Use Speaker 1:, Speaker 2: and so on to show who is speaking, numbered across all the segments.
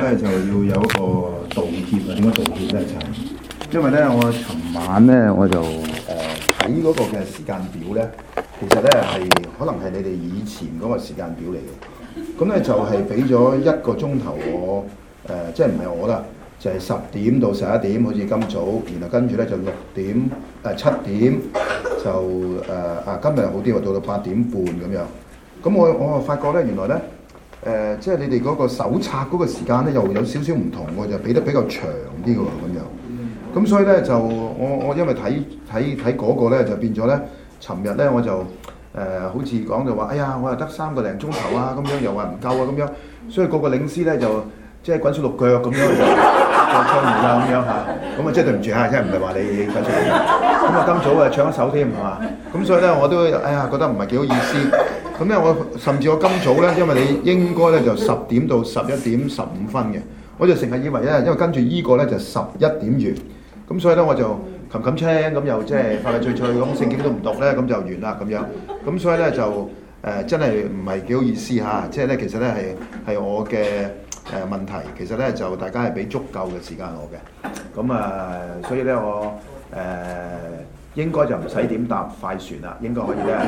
Speaker 1: 咧就要有一個道歉啊！點解道歉咧？就係因為咧，我尋晚咧我就睇嗰個嘅時間表咧，其實咧係可能係你哋以前嗰個時間表嚟嘅。咁咧就係俾咗1個鐘頭我即係唔係我啦，就係10點到11點，好似今早，然後跟住咧就7點就今日好啲喎，到8點半咁樣。咁我發覺咧，原來咧。即係你哋嗰個手冊嗰個時間咧，又有少少唔同喎，就俾得比較長啲喎，咁樣。咁所以咧就我因為睇嗰個咧，就變咗咧，尋日咧我就好似講就話，哎呀，我又得3個零鐘頭啊，咁樣又話唔夠啊，咁樣。所以個領師咧就即係滾水淥腳咁樣就唱完啦咁樣嚇。咁啊即係對唔住嚇，即係唔係話你滾水淥腳。咁啊今早唱一首添係嘛。咁所以咧我都覺得唔係幾好意思。咁咧，甚至我今早咧，因為你應該咧就10點到11點15分嘅，我就成日以為咧，因為跟住依個咧就11點完，咁所以咧我就冚青咁又即係快快脆脆咁聖經都唔讀咧，咁就完啦咁樣，咁所以咧就真係唔係幾好意思嚇，即係咧其實咧係我嘅問題，其實咧就大家係俾足夠嘅時間我嘅，咁所以咧我應該就唔使點搭快船啦，應該可以咧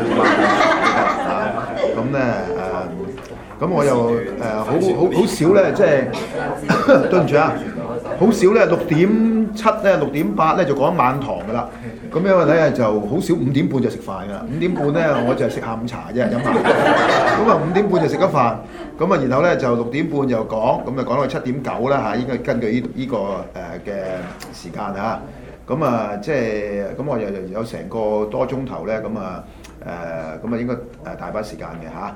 Speaker 1: 咁咧咁我又好少咧，即係對唔住啊，好少咧6點7咧6點8咧就講晚堂噶啦。咁因為咧就好少5點半就食飯噶啦，5點半咧我就係食下午茶啫，飲下。咁啊5點半就食咗飯，咁啊然後咧就6點半又講，咁啊講到7點9啦嚇，應該根據呢個嘅時間嚇。咁啊，即係咁，我又有成個多鐘頭咧，咁應該大把時間嘅嚇。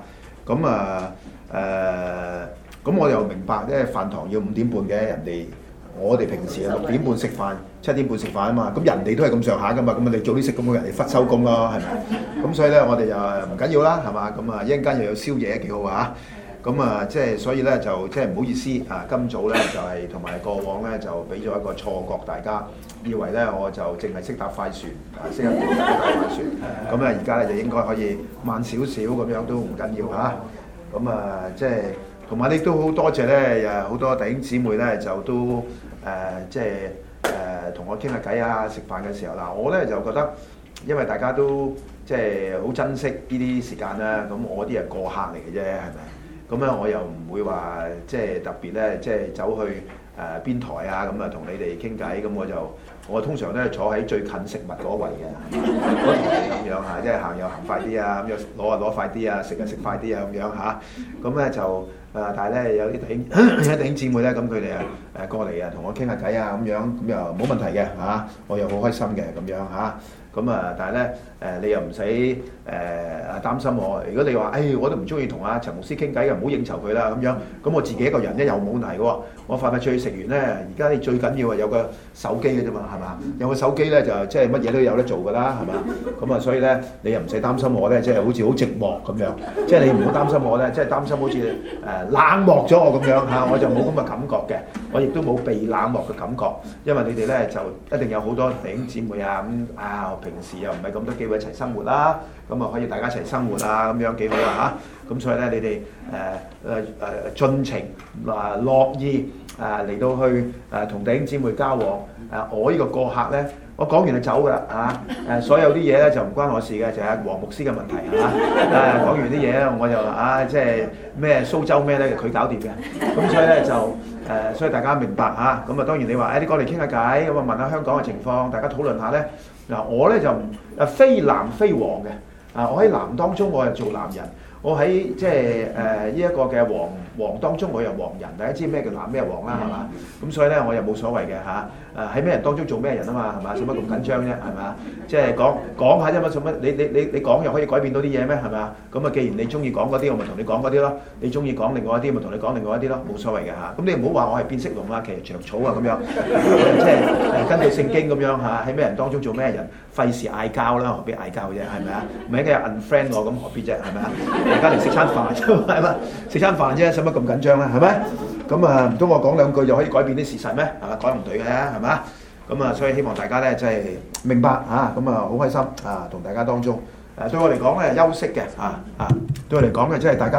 Speaker 1: 咁我又明白咧，飯堂要5點半嘅，我哋平時6點半食飯，7點半食飯啊嘛。咁人哋都係咁上下噶嘛，咁你早啲食咁，人哋忽收工咯，係咪？咁所以咧，我哋又唔緊要啦，係嘛？咁一陣間又有宵夜，幾好啊！咁即係所以咧就即係唔好意思啊！今早咧就係同埋過往咧就俾咗一個錯覺，大家以為咧我就淨係識搭快船識得搭快船。咁而家咧就應該可以慢少少咁樣都唔緊要嚇。即係同埋亦都好多謝咧好多弟兄姊妹咧就都即係同我傾下偈啊！食飯嘅時候嗱，我咧就覺得因為大家都即係好珍惜呢啲時間啦，咁我啲係過客嚟嘅啫，係咪？咁咧我又唔會話即係特別咧，即係走去邊台啊咁啊同你哋傾偈，咁我通常咧坐喺最近食物嗰位嘅，咁樣嚇，即係行又行快啲啊，咁樣攞快啲啊，食快啲啊咁樣嚇，咁咧就但係咧有啲弟兄姊妹咧，咁佢哋過嚟同我傾下偈啊咁樣，咁又冇問題嘅嚇，我又好開心嘅咁樣嚇。但係咧你又唔使擔心我。如果你話我都唔中意同阿陳牧師傾偈嘅，唔好應酬佢啦咁樣。咁我自己一個人咧又冇問題嘅喎。我快快脆食完咧，而家你最緊要係有個手機嘅啫嘛，係嘛？有個手機咧就即係乜嘢都有得做㗎啦，係嘛？咁所以咧你又唔使擔心我咧，即係好似好寂寞咁樣。即係你唔好擔心我咧，即係擔心好似冷漠咗我咁樣嚇，我就冇咁嘅感覺嘅。我亦都冇被冷漠嘅感覺，因為你哋咧就一定有好多弟兄姊妹啊平時又唔係咁多機會一齊生活啦，咁可以大家一齊生活啊，咁樣幾好啊嚇！咁所以咧，你哋盡情樂意嚟到去同弟兄姊妹交往。我呢個過客咧，我講完就走㗎啦嚇！所有啲嘢咧就唔關我事嘅，就係黃牧師嘅問題嚇。講完啲嘢咧，我就即係咩蘇州咩咧，佢搞掂嘅。咁所以咧所以大家明白嚇。咁當然你話你過嚟傾下偈，咁問下香港嘅情況，大家討論下咧。嗱，我咧就非藍非黃嘅，我喺藍當中我係做藍人，我喺即係呢一個嘅黃當中我又黃人，大家知咩叫藍咩黃啦，係嘛？咁所以咧我又冇所謂嘅嚇，喺咩人當中做咩人啊嘛，係嘛？使乜咁緊張啫，係嘛？即係講下啫嘛，做乜你講又可以改變到啲嘢咩？係嘛？咁既然你中意講嗰啲，我咪同你講嗰啲咯；你中意講另外一啲，咪同你講另外一啲咯，冇所謂嘅嚇。咁你唔好話我係變色龍啊，其實長草啊咁樣，即係根據聖經咁樣嚇，喺咩人當中做咩人，費事嗌交啦，何必嗌交啫？係咪啊？唔係一日 unfriend 我咁何必啫？係咪啊？大家嚟食餐飯啫，係嘛？食餐飯啫，使乜咁緊張咧？係咪？咁唔通我講兩句就可以改變啲事實咩？係嘛？改唔對嘅，係嘛？咁所以希望大家咧即係明白嚇，咁好開心同大家當中對我嚟講咧休息嘅對我嚟講嘅即係大家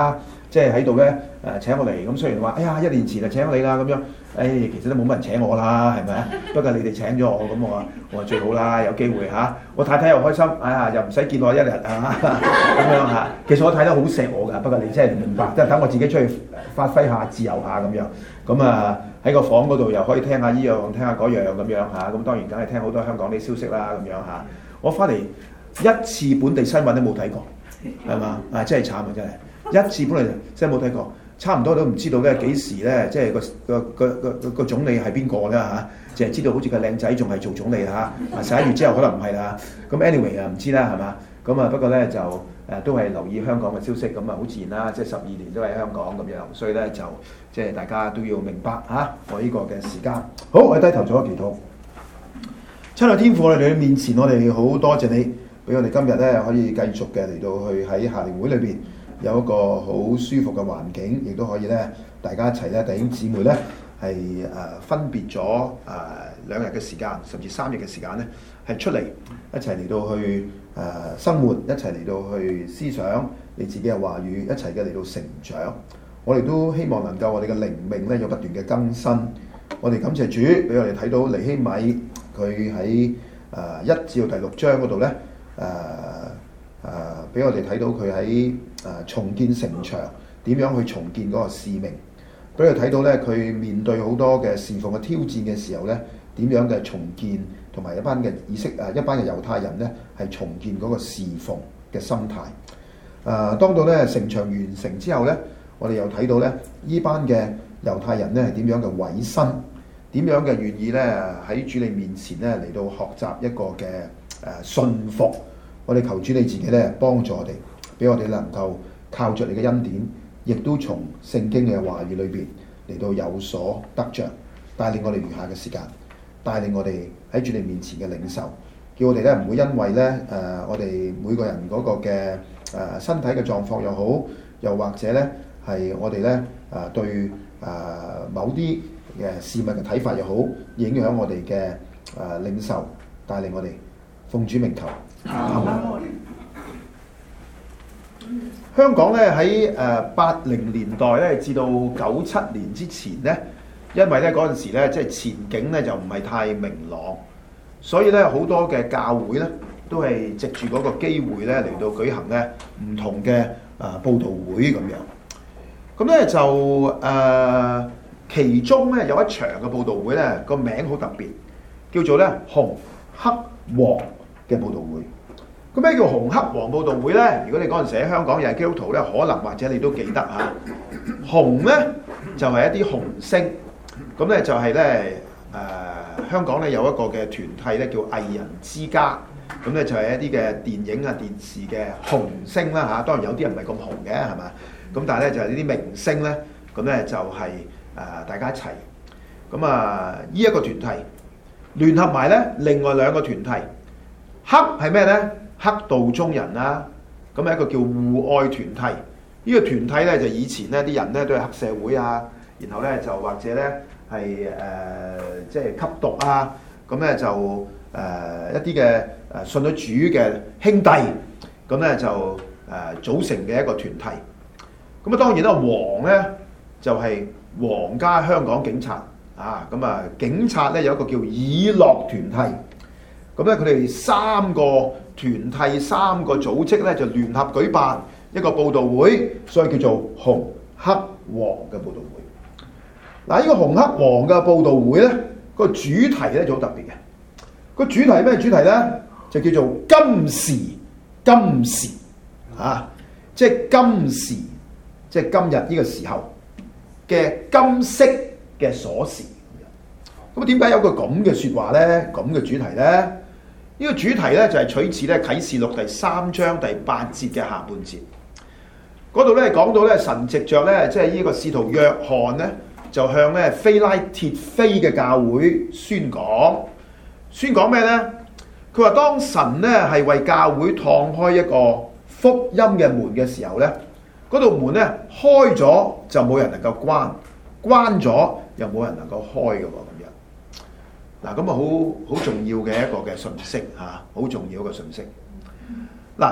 Speaker 1: 即係喺度咧請我嚟。咁雖然話，哎呀1年前就請你啦咁樣，其實都冇乜人請我啦，係咪啊？不過你哋請咗我，咁我話最好啦，有機會嚇。我太太又開心，又唔使見我1日咁樣嚇。其實我太太好錫我㗎，不過你真係唔明白，即係等我自己出去發揮下、自由下咁樣。咁喺個房嗰度又可以聽下呢樣、聽下嗰樣咁樣嚇。咁當然梗係聽好多香港啲消息啦咁樣嚇。我翻嚟一次本地新聞都冇睇過，係嘛？真係慘啊！真係一次本地新聞冇睇過，差唔多都唔知道咧幾時咧，即係個總理係邊個啦嚇，淨係知道好似個靚仔仲係做總理啦嚇，11月之後可能唔係啦。咁 anyway 唔知啦係嘛？咁不過咧就都係留意香港嘅消息，咁好自然啦，即係12年都喺香港咁樣，所以咧就即係大家都要明白我呢個嘅時間。好，我哋低頭做個祈禱。親愛天父，我哋面前，我哋好多謝你，俾我哋今日咧可以繼續嘅嚟到去喺夏令會裏邊有一個好舒服嘅環境，亦都可以咧大家一齊咧弟兄姊妹咧係分別咗2日嘅時間，甚至3日嘅時間咧係出嚟一齊嚟到去生活，一齊嚟到去思想你自己嘅話語，一齊嘅嚟到成長。我哋都希望能夠我哋嘅靈命咧有不斷嘅更新。我哋感謝主，俾我哋睇到尼希米。佢喺1至到第6章嗰度咧，俾我哋睇到佢喺重建城牆點樣去重建嗰個使命，俾我哋睇到咧佢面對好多嘅侍奉嘅挑戰嘅時候咧，點樣嘅重建，同埋一班嘅一班嘅猶太人咧係重建嗰個侍奉嘅心態。當到咧城牆完成之後咧，我哋又睇到咧呢班嘅猶太人咧係點樣嘅委身。點樣嘅願意咧喺主你面前咧嚟到學習一個嘅信服，我哋求主你自己咧幫助我哋，俾我哋能夠靠着你嘅恩典，亦都從聖經嘅話語裏邊嚟到有所得着，帶領我哋餘下嘅時間，帶領我哋喺主你面前嘅領受，叫我哋咧唔會因為咧我哋每個人嗰個嘅身體嘅狀況又好，又或者咧係我哋咧對某啲嘅事物嘅睇法又好，影響我哋嘅領受，帶領我哋奉主名求。香港咧喺80年代咧至到97年之前咧，因為咧嗰陣時咧即係前景咧就唔係太明朗，所以咧好多嘅教會咧都係藉住嗰個機會咧嚟到舉行咧唔同嘅佈道會咁樣。咁咧就其中咧有一場嘅佈道會咧個名好特別，叫做咧紅黑黃嘅佈道會。咁咩叫紅黑黃佈道會咧？如果你嗰陣時喺香港又係基督徒咧，可能或者你都記得嚇。紅咧就係一啲紅星，咁咧就係咧香港咧有一個嘅團體咧叫藝人之家，咁咧就係一啲嘅電影啊電視嘅紅星啦嚇。當然有啲人唔係咁紅嘅係嘛，咁但係咧就係呢啲明星咧，咁咧就係大家一齊。咁呢一個團體聯合埋咧另外兩個團體，黑係咩咧？黑道中人啦，咁係一個叫互愛團體。呢個團體咧就以前咧啲人咧都係黑社會啊，然後咧就或者咧係即係吸毒啊，咁咧就一啲嘅信咗主嘅兄弟，咁咧就組成嘅一個團體。咁啊當然啦，黃咧就係皇家香港警察啊，咁警察咧有一個叫以樂團體。咁咧佢哋三個團體三個組織咧就聯合舉辦一個佈道會，所以叫做紅黑黃嘅佈道會。嗱，呢個紅黑黃嘅佈道會咧，個主題咧就好特別嘅。個主題咩主題咧？就叫做今時啊，即係今時，即係今日呢個時候嘅金色嘅鎖匙。咁點解有個咁嘅説話咧？咁嘅主題咧？呢個主題咧就係取自咧啟示錄第3章第8節嘅下半節，嗰度咧講到咧神藉着咧即係呢個使徒約翰咧就向咧非拉鐵非嘅教會宣講咩咧？佢話當神咧係為教會敞開一個福音嘅門嘅時候咧，嗰道門咧開咗就冇人能夠關，關咗又冇人能夠開嘅喎。嗱，咁好重要嘅一個嘅信息嚇，好重要嘅信息。嗱，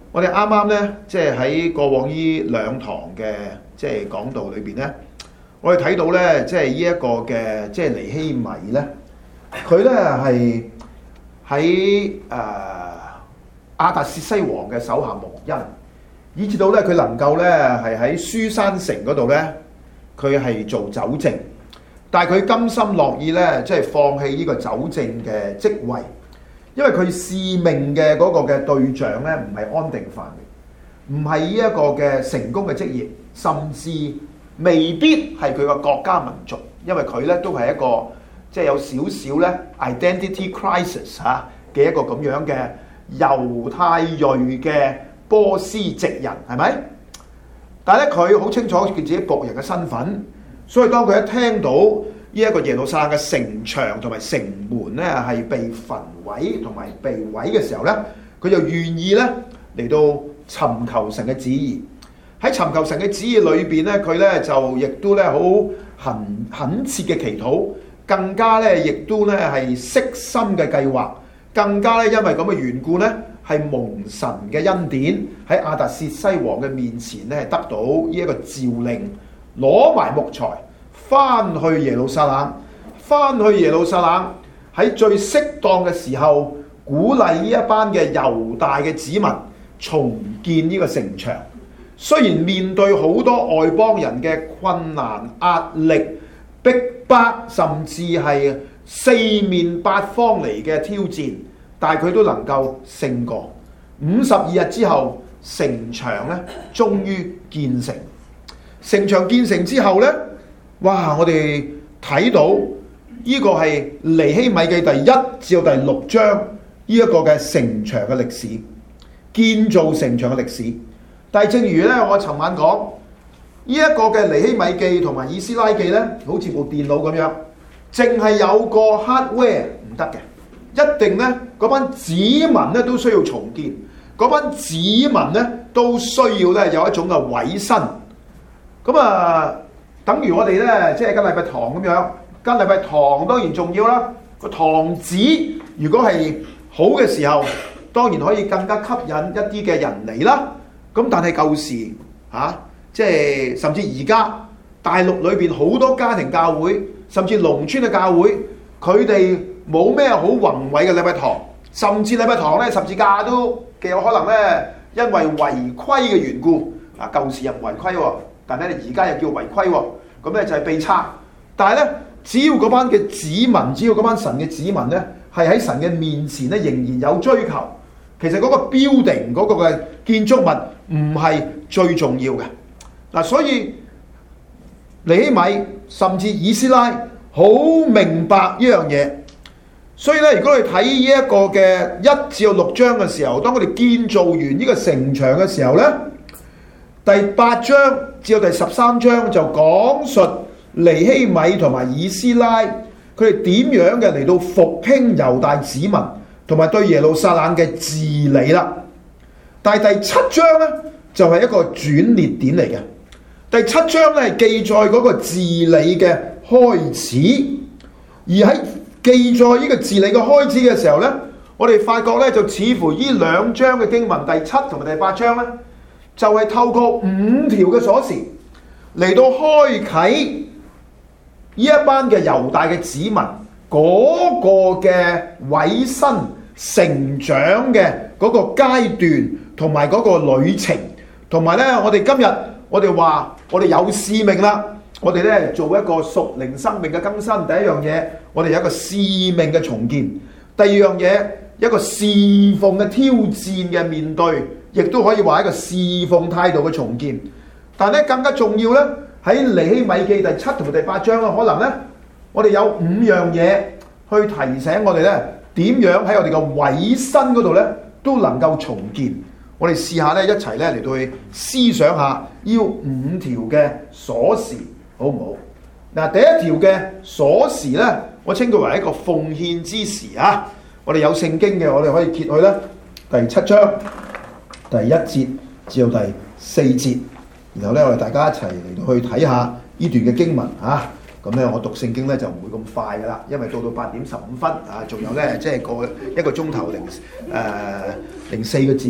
Speaker 1: 我哋啱啱咧，即係喺過往呢兩堂嘅即係講道裏邊咧，我哋睇到咧，即係呢一個嘅即係尼希米咧，佢咧係喺亞達薛西王嘅手下蒙恩，以至到咧佢能夠咧係喺書珊城嗰度咧，佢係做酒政，但係佢甘心樂意咧，即係放棄呢個酒政嘅職位。因為佢使命嘅嗰個嘅對象咧，唔係安定繁榮，唔係呢一個嘅成功嘅職業，甚至未必係佢個國家民族，因為佢咧都係一個即係有少少咧 identity crisis 嚇嘅一個咁樣嘅猶太裔嘅波斯籍人，係咪？但係咧佢好清楚佢自己僕人嘅身份，所以當佢一聽到呢一個耶路撒冷嘅城牆同埋城門咧係被焚毀同埋被毀嘅時候咧，佢就願意咧嚟到尋求神嘅旨意。喺尋求神嘅旨意裏邊咧，佢咧就亦都咧好懇切嘅祈禱，更加咧亦都咧係悉心嘅計劃，更加咧因為咁嘅緣故咧係蒙神嘅恩典喺亞達薛西王嘅面前咧得到呢一個詔令，攞埋木材。翻去耶路撒冷，翻去耶路撒冷喺最適當嘅時候，鼓勵呢一班嘅猶大嘅子民重建呢個城牆。雖然面對好多外邦人嘅困難、壓力、逼迫，甚至係四面八方嚟嘅挑戰，但係佢都能夠勝過。52日之後，城牆咧終於建成。城牆建成之後咧，哇！我哋睇到呢個係尼希米記第1至到第6章呢一個嘅城牆嘅歷史，建造城牆嘅歷史。但係正如咧，我尋晚講呢一個嘅尼希米記同埋以斯拉記咧，好似部電腦咁樣，淨係有個 hardware 唔得嘅，一定咧嗰班子民咧都需要重建，嗰班子民咧都需要咧有一種嘅委身。咁啊〜等於我哋咧，即係間禮拜堂咁樣，間禮拜堂當然重要啦。個堂址如果係好嘅時候，當然可以更加吸引一啲嘅人嚟啦。咁但係舊時即係甚至而家大陸裏邊好多家庭教會，甚至農村嘅教會，佢哋冇咩好宏偉嘅禮拜堂，甚至禮拜堂咧十字架都極有可能咧，因為違規嘅緣故，舊時又唔違規喎。但係咧，而家又叫違規喎，咁咧就係被拆。但係咧，只要嗰班嘅子民，只要嗰班神嘅子民咧，係喺神嘅面前咧，仍然有追求。其實嗰個building嗰個嘅建築物唔係最重要嘅。嗱，所以尼希米甚至以斯拉好明白呢樣嘢。所以咧，如果你睇呢一個嘅1至6章嘅時候，當佢哋建造完呢個城牆嘅時候咧，第8章至到第13章就講述尼希米同埋以斯拉佢哋點樣嘅嚟到復興猶大子民同埋對耶路撒冷嘅治理啦。但係第7章咧就係一個轉捩點嚟嘅。第7章咧係記載嗰個治理嘅開始，而喺記載呢個治理嘅開始嘅時候咧，我哋發覺咧就似乎呢2章嘅經文第7同埋第8章咧，就係透過5條嘅鎖匙嚟到開啟呢一班嘅猶大嘅子民嗰個嘅委身成長嘅嗰個階段同埋嗰個旅程，同埋咧我哋今日我哋話我哋有使命啦，我哋咧做一個屬靈生命嘅更新。第一樣嘢，我哋有一個使命嘅重建；第二樣嘢，一個侍奉嘅挑戰嘅面對。亦都可以話一個侍奉態度嘅重建，但係咧更加重要咧，喺尼希米記第7同埋第8章咧，可能咧我哋有5樣嘢去提醒我哋咧，點樣喺我哋嘅委身嗰度咧都能夠重建。我哋試下咧一齊咧嚟到去思想下呢5條嘅鎖匙，好唔好？嗱，第一條嘅鎖匙咧，我稱佢為一個奉獻之匙啊！我哋有聖經嘅，我哋可以揭去咧第7章。第1節至到第4節，然後咧我哋大家一齊嚟到去睇下呢段嘅經文啊。咁咧我讀聖經咧就唔會咁快噶啦，因為到8點15分啊，仲有咧即係一個鐘頭04個字，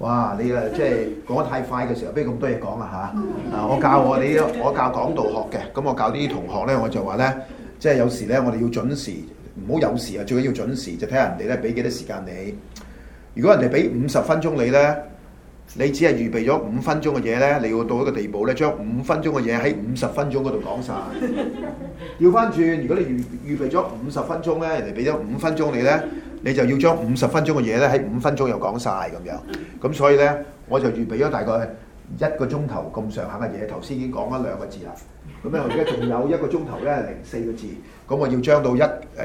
Speaker 1: 哇！你即係講得太快嘅時候，邊咁多嘢講啦嚇！我教講道學嘅，咁我教啲同學咧，我就話咧，即係有時咧，我哋要準時，唔好有時啊，最緊要準時，就睇下人哋咧俾幾多時間你。如果人哋俾50分鐘你咧，你只係預備咗5分鐘嘅嘢咧，你要到一個地步咧，將5分鐘嘅嘢喺50分鐘嗰度講晒。調翻轉，如果你預備咗50分鐘咧，人哋俾咗5分鐘你咧，你就要將50分鐘嘅嘢咧喺5分鐘又講晒咁樣。咁所以咧，我就預備咗大概1個鐘頭咁上下嘅嘢。頭先已經講咗2個字啦。咁咧，我而家仲有1個鐘頭咧04個字。咁我要將到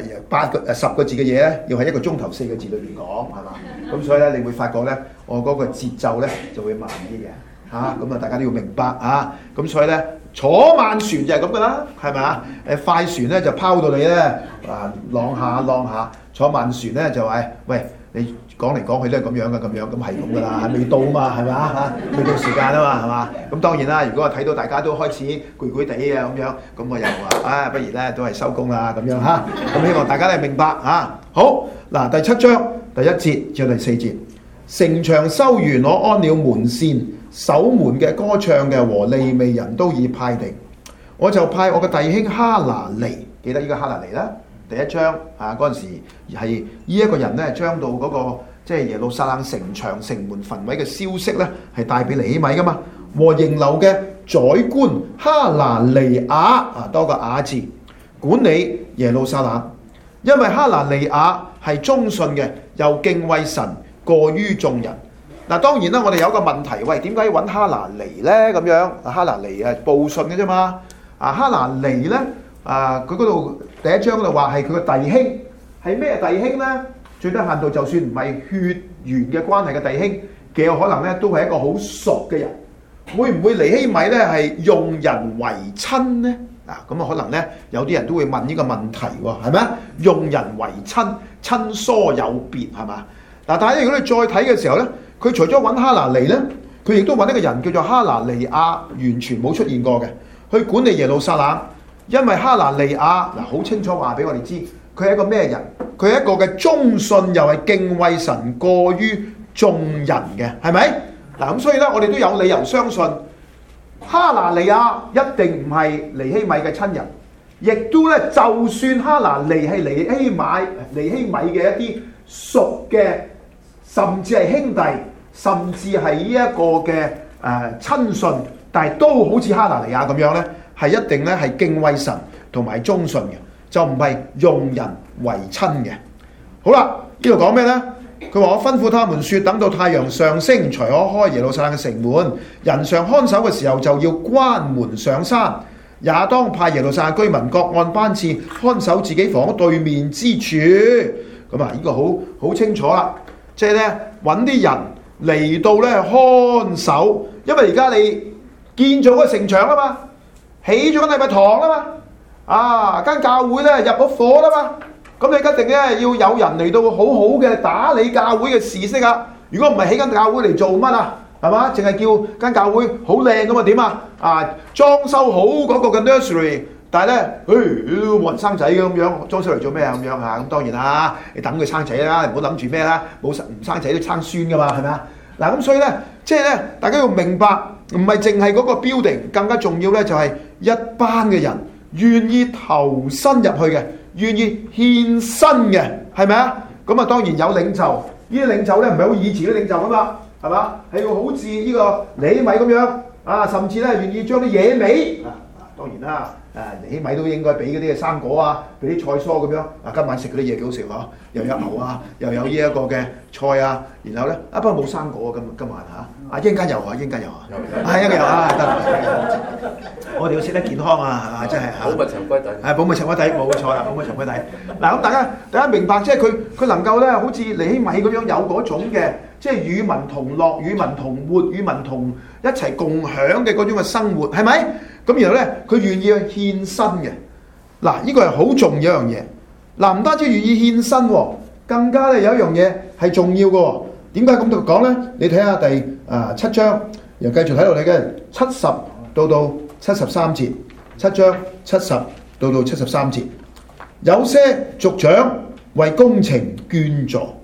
Speaker 1: 10個字嘅嘢咧，要喺1個鐘頭4個字裏邊講，係嘛？咁所以咧，你會發覺咧，我嗰個節奏咧就會慢啲嘅，嚇。咁啊，大家都要明白啊。咁所以咧，坐慢船就係咁噶啦，係咪啊？快船咧就拋到你咧浪下浪下，坐慢船咧就係喂，你講嚟講去都係咁樣嘅，咁係咁噶啦，未到嘛，係咪啊？未到時間啊嘛，係嘛？咁當然啦，如果我睇到大家都開始攰攰地啊咁樣，咁我又話不如咧都係收工啦咁樣嚇。咁希望大家都明白嚇。好嗱，第7章第1節至第4節，城牆修完，我安了門扇，守門嘅、歌唱嘅和利未人都已派定，我就派我嘅弟兄哈拿尼，記得呢個哈拿尼啦。第1章嗰陣時係呢一個人咧，將到嗰個即係耶路撒冷城牆城門焚毀嘅消息咧，係帶俾尼希米噶嘛。和營樓嘅宰官哈拿尼亞多個亞字，管理耶路撒冷，因為哈拿尼亞係忠信嘅，又敬畏神過於眾人。嗱，當然啦，我哋有個問題，喂，點解要揾哈拿尼咧？咁樣哈拿尼報信嘅啫嘛。哈拿尼咧佢嗰度第1章嗰度話係佢個弟兄，係咩弟兄咧？最低限度就算唔係血緣嘅關係嘅弟兄，極有可能咧都係一個好熟嘅人。會唔會尼希米咧係用人為親咧？咁啊可能咧有啲人都會問呢個問題喎，係咪啊？用人為親，親疏有別係嘛？嗱，但係如果你再睇嘅時候咧，佢除咗揾哈拿尼咧，佢亦都揾一個人叫做哈拿尼亞，完全冇出現過嘅，去管理耶路撒冷。因為哈拿尼亞好清楚話俾我哋知，佢係一個咩人？佢係一個嘅忠信又係敬畏神過於眾人嘅，係咪？咁所以咧，我哋都有理由相信哈拿尼亞一定唔係尼希米嘅親人，亦都咧就算哈拿尼係尼希米嘅一啲熟嘅，甚至係兄弟，甚至係呢一個嘅親信，但係都好似哈拿尼亞咁樣咧。係一定咧係敬畏神同埋忠信嘅，就唔係用人為親嘅。好啦，呢度講咩呢？佢話我吩咐他們說，等到太陽上升，才可開耶路撒冷嘅城門。人上看守嘅時候，就要關門上山，也當派耶路撒冷居民各按班次看守自己房屋對面之處。咁啊，呢個好清楚啦。即係咧揾啲人嚟到咧看守，因為而家你建造個城牆啊嘛。起咗間禮拜堂啦嘛，間教會咧入咗伙啦嘛，咁你一定咧要有人嚟到好好嘅打理教會嘅事式啊！如果唔係起間教會嚟做乜啊？係嘛？淨係叫間教會好靚咁啊點啊？裝修好嗰個嘅 nursery，但係咧，都冇人生仔嘅咁樣，裝修嚟做咩啊？咁樣嚇，咁當然啦，你等佢生仔啦，唔好諗住咩啦，唔生仔都生孫噶嘛，係咪啊？嗱咁所以咧，即係咧，大家要明白，唔係淨係嗰個 building，更加重要咧就係一班嘅人願意投身入去嘅，願意獻身嘅，係咪啊？咁啊當然有領袖，呢啲領袖咧唔係好以前啲領袖啊嘛，係嘛？係要好似呢個尼希米咁樣甚至咧願意將啲野味當然啦，尼希米都應該俾嗰啲嘅生果啊，俾啲菜蔬咁樣。今晚食嗰啲嘢幾好食嗬，又有牛啊，又有呢一個嘅菜啊，然後咧不過冇生果啊，今晚一陣間有啊，一陣間有啊，一陣間有啊，得。我哋要食得健康啊，係嘛？真係
Speaker 2: 保密沉歸底。
Speaker 1: 保密沉歸底，冇錯啦，保密沉歸底。嗱咁大家明白，即係佢能夠咧，好似尼希米咁樣有嗰種嘅，即係與民同樂、與民同活、與民同一齊共享嘅嗰種嘅生活，係咪？咁然後咧，佢願意去獻身嘅。嗱，呢個係好重要一樣嘢。嗱，唔單止願意獻身，更加咧有一樣嘢係重要嘅。點解咁講咧？你睇下第7章，又繼續睇到你嘅70到73節，7章70到73節，有些族長為工程捐助，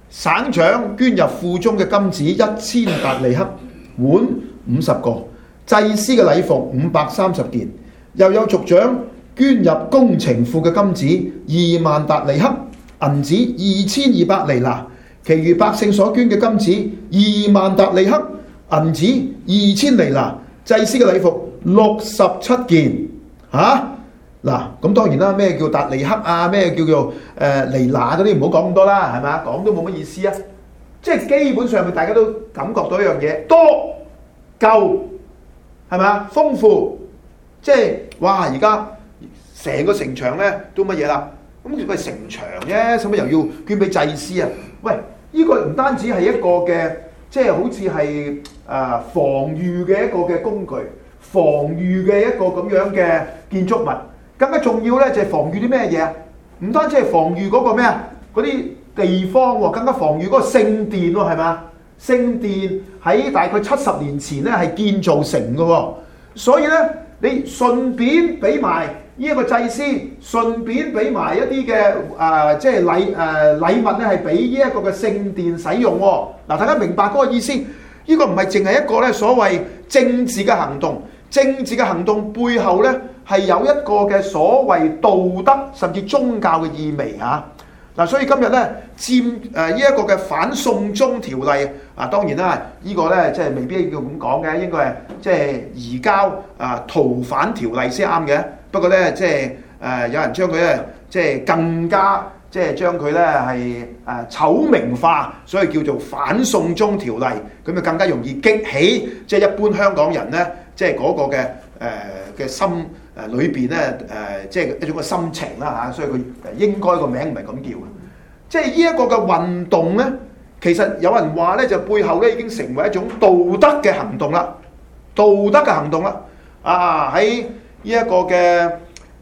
Speaker 1: 省長捐入庫中嘅金子1000達利克，碗50個，祭司嘅禮服530件，又有族長捐入工程庫嘅金子20000達利克，銀子2200尼拿，其餘百姓所捐嘅金子20000達利克，銀子2000尼拿，祭司嘅禮服67件。嗱，咁當然啦，咩叫達利克啊？咩叫做尼拿嗰啲唔好講咁多啦，係咪啊？講都冇乜意思啊！即係基本上大家都感覺到一樣嘢，多夠係咪啊？豐富，即係哇！而家成個城牆咧都乜嘢啦？咁佢係城牆啫，使乜又要捐俾祭司啊？喂，呢個唔單止係一個嘅，即係好似係防禦嘅一個嘅工具，防禦嘅一個咁樣嘅建築物。更加重要咧就係防禦啲咩嘢啊？唔單止係防禦嗰個咩啊？嗰啲地方喎，更加防禦嗰個聖殿喎，係咪啊？聖殿喺大概70年前咧係建造成嘅喎，所以咧你順便俾埋呢一個祭司，順便俾埋一啲嘅即係禮物咧係俾呢一個嘅聖殿使用喎。嗱，大家明白嗰個意思？呢個唔係淨係一個咧所謂政治嘅行動，政治嘅行動背後咧係有一個嘅所謂道德甚至宗教嘅意味嚇。嗱，所以今日咧佔呢一個嘅反送中條例啊，當然啦，呢個咧即係未必要咁講嘅，應該係即係移交逃犯條例先啱嘅。不過咧即係有人將佢咧即係更加即係將佢咧係醜名化，所以叫做反送中條例，咁就更加容易激起即係一般香港人咧即係嗰個嘅心裏邊咧即係一種嘅心情啦嚇，所以佢應該個名唔係咁叫嘅。即係呢一個嘅運動咧，其實有人話咧就背後咧已經成為一種道德嘅行動啦，道德嘅行動啦。喺呢一個嘅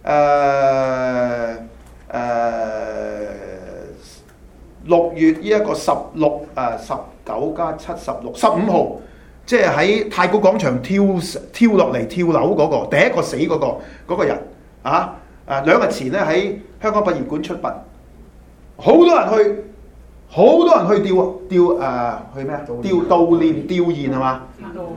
Speaker 1: 6月呢一個19加7 16 15號，即係喺太古廣場跳落嚟跳樓嗰個第一個死嗰個人2日前咧喺香港殯儀館出殯，好多人去悼念吊唁係嘛？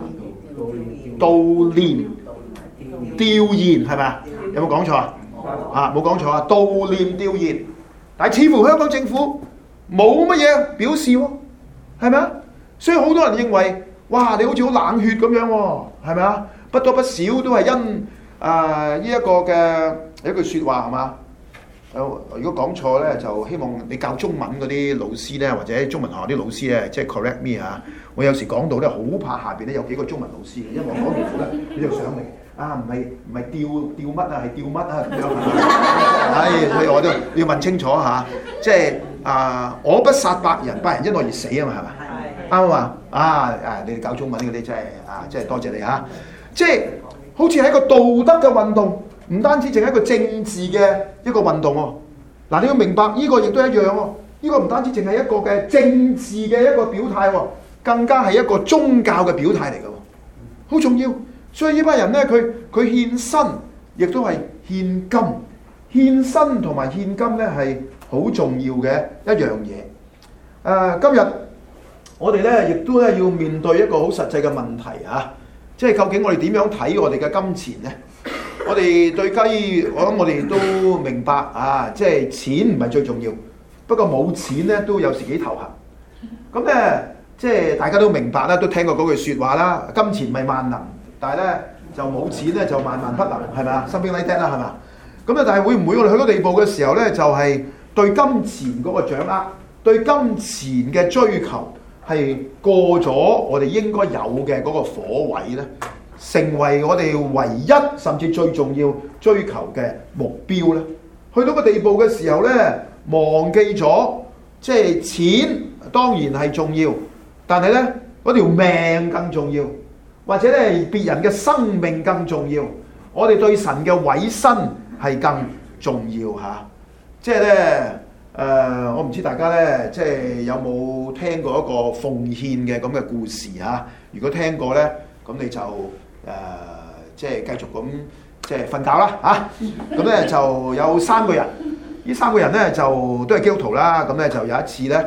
Speaker 1: 悼念吊唁係咪啊？有冇講錯啊？冇講錯啊！悼念吊唁，但係似乎香港政府冇乜嘢表示喎，係咪啊？所以好多人認為，哇！你好似好冷血咁樣喎，係咪啊？不多不少都係因呢一個嘅一句説話係嘛？如果講錯咧，就希望你教中文嗰啲老師咧，或者中文學校啲老師咧，即係 correct me 嚇。我有時講到咧，好怕下邊咧有幾個中文老師嘅，因為我講完咧，你就上嚟唔係吊乜啊，係吊乜啊咁樣。所以我都要問清楚嚇，即係我不殺百人，百人因我而死啊嘛，係咪？啱啊嘛？你哋教中文嗰啲真係真係多謝你嚇。即係好似係一個道德嘅運動。唔單止淨係一個政治嘅一個運動喎，嗱，你要明白呢個亦都一樣喎，呢個唔單止淨係一個嘅政治嘅一個表態喎，更加係一個宗教嘅表態嚟嘅喎，好重要。所以呢班人咧，佢獻身，亦都係獻金，獻身同埋獻金咧係好重要嘅一樣嘢。今日我哋咧亦都咧要面對一個好實際嘅問題啊，即係究竟我哋點樣睇我哋嘅金錢咧？我哋對雞，我諗我哋都明白即係錢唔係最重要，不過冇錢咧都有時幾頭痕。咁咧，即係大家都明白啦，都聽過嗰句説話啦，金錢咪萬能，但係咧就冇錢咧就萬萬不能，係咪啊？Something like that啦，係嘛？咁咧，但係會唔會我哋去到地步嘅時候咧，就係對金錢嗰個掌握，對金錢嘅追求係過咗我哋應該有嘅嗰個火位咧？成為我哋唯一甚至最重要追求嘅目標咧，去到個地步嘅時候咧，忘記咗即係錢當然係重要，但係咧嗰條命更重要，或者咧別人嘅生命更重要，我哋對神嘅委身係更重要嚇。即係咧我唔知大家咧即係有冇聽過一個奉獻嘅咁嘅故事嚇？如果聽過咧，咁你就即係繼續咁即係瞓覺啦嚇。咁咧就有3個人，呢3個人咧就都係基督徒啦。咁咧就有一次咧，佢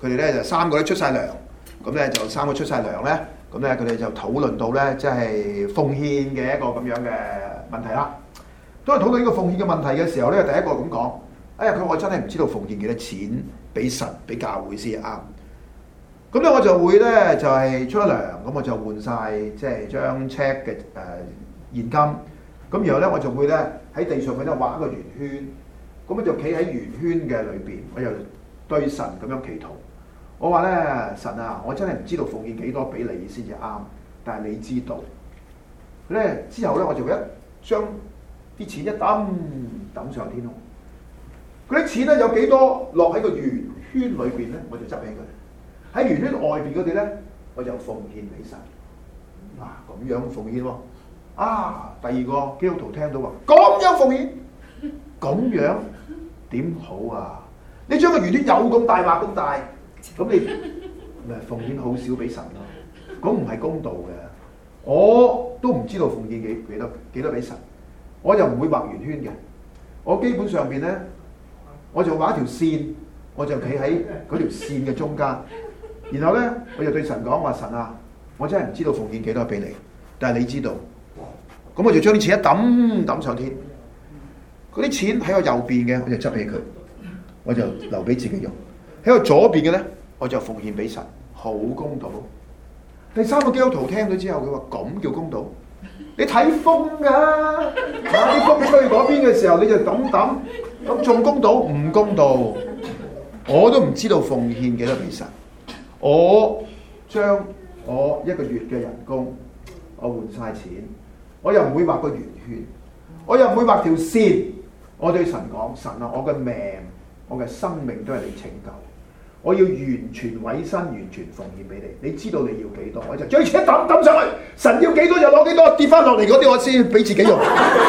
Speaker 1: 佢哋咧就3個都出晒糧，咁咧就3個出晒糧咧，咁咧佢哋就討論到咧即係奉獻嘅一個咁樣嘅問題啦。當佢討論呢個奉獻嘅問題嘅時候咧，第一個咁講：哎呀，我真係唔知道奉獻幾多錢俾神俾教會先啱。咁咧我就會咧就係出咗糧，咁我就換晒即係張 check 嘅現金。咁然後咧我就會咧喺地上面咧畫一個圓圈，咁咧就企喺圓圈嘅裏邊，我又對神咁樣祈禱。我話咧，神啊，我真係唔知道奉獻幾多俾你先至啱，但係你知道。咧之後咧我就會將啲錢一抌上天空。嗰啲錢咧有幾多落喺個圓圈裏邊咧，我就執起佢。喺圓圈外邊嗰啲咧，我就奉獻俾神。嗱，咁樣奉獻喎。第二個基督徒聽到話，咁樣奉獻，咁樣點好啊？你將個圓圈有咁大畫咁大，咁你咪奉獻好少俾神咯？咁唔係公道嘅。我都唔知道奉獻幾多俾神，我就唔會畫圓圈嘅。我基本上邊咧，我就畫一條線，我就企喺嗰條線嘅中間。然後咧，我就對神講話：神啊，我真係唔知道奉獻幾多俾你，但係你知道。咁我就將啲錢一抌上天。嗰啲錢喺我右邊嘅，我就執起佢，我就留俾自己用。喺我左邊嘅咧，我就奉獻俾神，好公道。第3個基督徒聽到之後，佢話：咁叫公道？你睇風㗎，啲風吹嗰邊嘅時候，你就抌，咁仲公道？唔公道。我都唔知道奉獻幾多俾神。我將我1個月嘅人工，我換晒錢，我又唔會畫個圓圈，我又唔會畫條線。我對神講：神啊，我嘅命，我嘅生命都係你拯救，我要完全委身，完全奉獻俾你。你知道你要幾多，我就將錢抌上去。神要幾多就攞幾多，跌翻落嚟嗰啲我先俾自己用。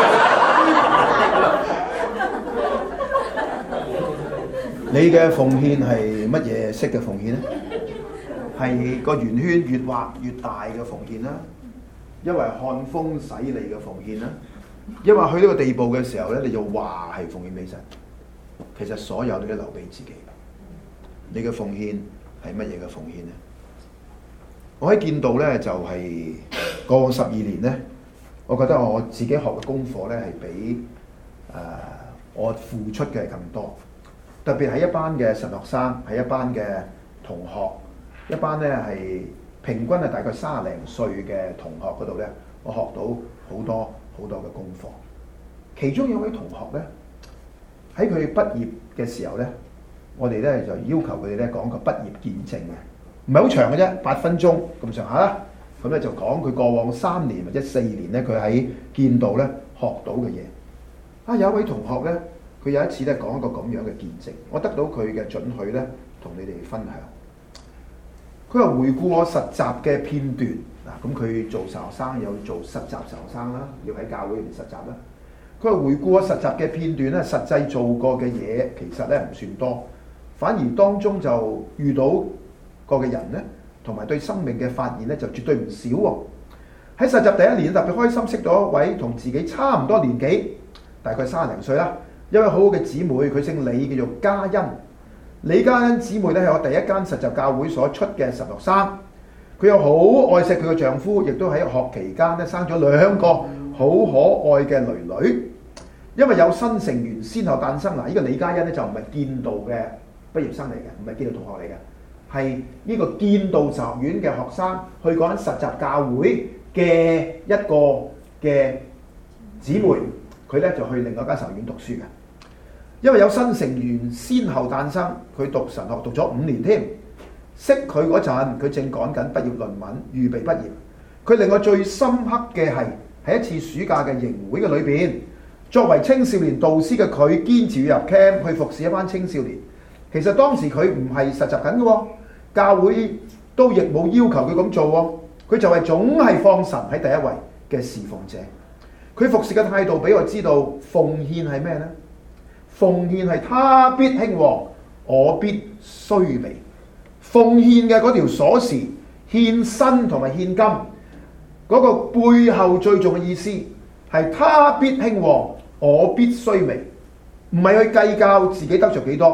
Speaker 1: 你嘅奉獻係乜嘢式嘅奉獻呢？係個圓圈越畫越大嘅奉獻啦，因為看風使利嘅奉獻啦，因為去呢個地步嘅時候咧，你就話係奉獻俾神，其實所有你都留俾自己。你嘅奉獻係乜嘢嘅奉獻呢？我喺見到咧就係過往12年咧，我覺得我自己學嘅功課咧係比我付出嘅更多，特別係一班嘅神學生，係一班嘅同學，一班咧係平均係大概30零歲嘅同學嗰度咧，我學到好多嘅功課。其中有位同學咧，喺佢畢業嘅時候咧，我哋咧就要求佢哋咧講個畢業見證嘅，唔係好長嘅啫，8分鐘咁上下啦。咁咧就講佢過往3年或者4年咧，佢喺見道咧學到嘅嘢。有一位同學咧，佢有一次咧講一個咁樣嘅見證，我得到佢嘅准許咧，同你哋分享。佢話回顧我實習嘅片段嗱，咁佢做神學生有做實習神學生啦，要喺教會入面實習啦。佢話回顧我實習嘅片段咧，實際做過嘅嘢其實咧唔算多，反而當中就遇到過嘅人咧，同埋對生命嘅發現咧就絕對唔少喎。喺實習第1年特別開心，識到一位同自己差唔多年紀，大概30零歲啦，一位好好嘅姊妹，佢姓李，叫做嘉欣。李嘉欣姊妹咧係我第一間實習教會所出嘅神學生，佢又好愛錫佢嘅丈夫，亦都喺學期間咧生咗2個好可愛嘅囡囡。因為有新成員先後誕生啦，呢個李嘉欣咧就唔係建道嘅畢業生嚟嘅，唔係建道同學嚟嘅，係呢個建道神學院嘅學生去嗰間實習教會嘅一個嘅姊妹，佢咧就去另外一間神學院讀書嘅。因為有新成員先後誕生，佢讀神學讀咗5年添。識佢嗰陣，佢正趕緊畢業論文，預備畢業。佢令我最深刻嘅係喺一次暑假嘅營會嘅裏邊，作為青少年導師嘅佢，堅持要入 camp 去服侍一班青少年。其實當時佢唔係實習緊嘅喎，教會都亦冇要求佢咁做喎。佢就係總係放神喺第一位嘅侍奉者。佢服侍嘅態度俾我知道，奉獻係咩呢？奉獻係他必興旺，我必衰微。奉獻嘅嗰條鎖匙，獻身同埋獻金，嗰個背後最重嘅意思係他必興旺，我必衰微。唔係去計較自己得着幾多，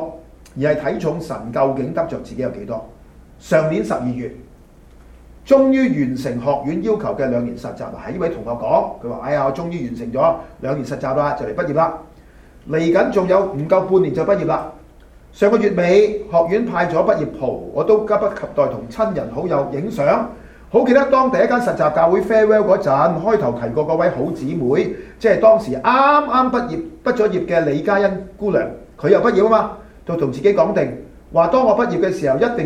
Speaker 1: 而係睇重神究竟得着自己有幾多。上年12月，終於完成學院要求嘅2年實習啦。係呢位同學講，佢話：哎呀，我終於完成咗2年實習啦，就嚟畢業啦。嚟緊仲有唔夠半年就畢業啦。上個月尾，學院派咗畢業袍，我都急不及待同親人好友影相。好記得當第一間實習教會 farewell 嗰陣，開頭提過嗰位好姊妹，即係當時啱啱畢咗業嘅李嘉欣姑娘，佢又畢業啊嘛，就同自己講定話，當我畢業嘅時候一定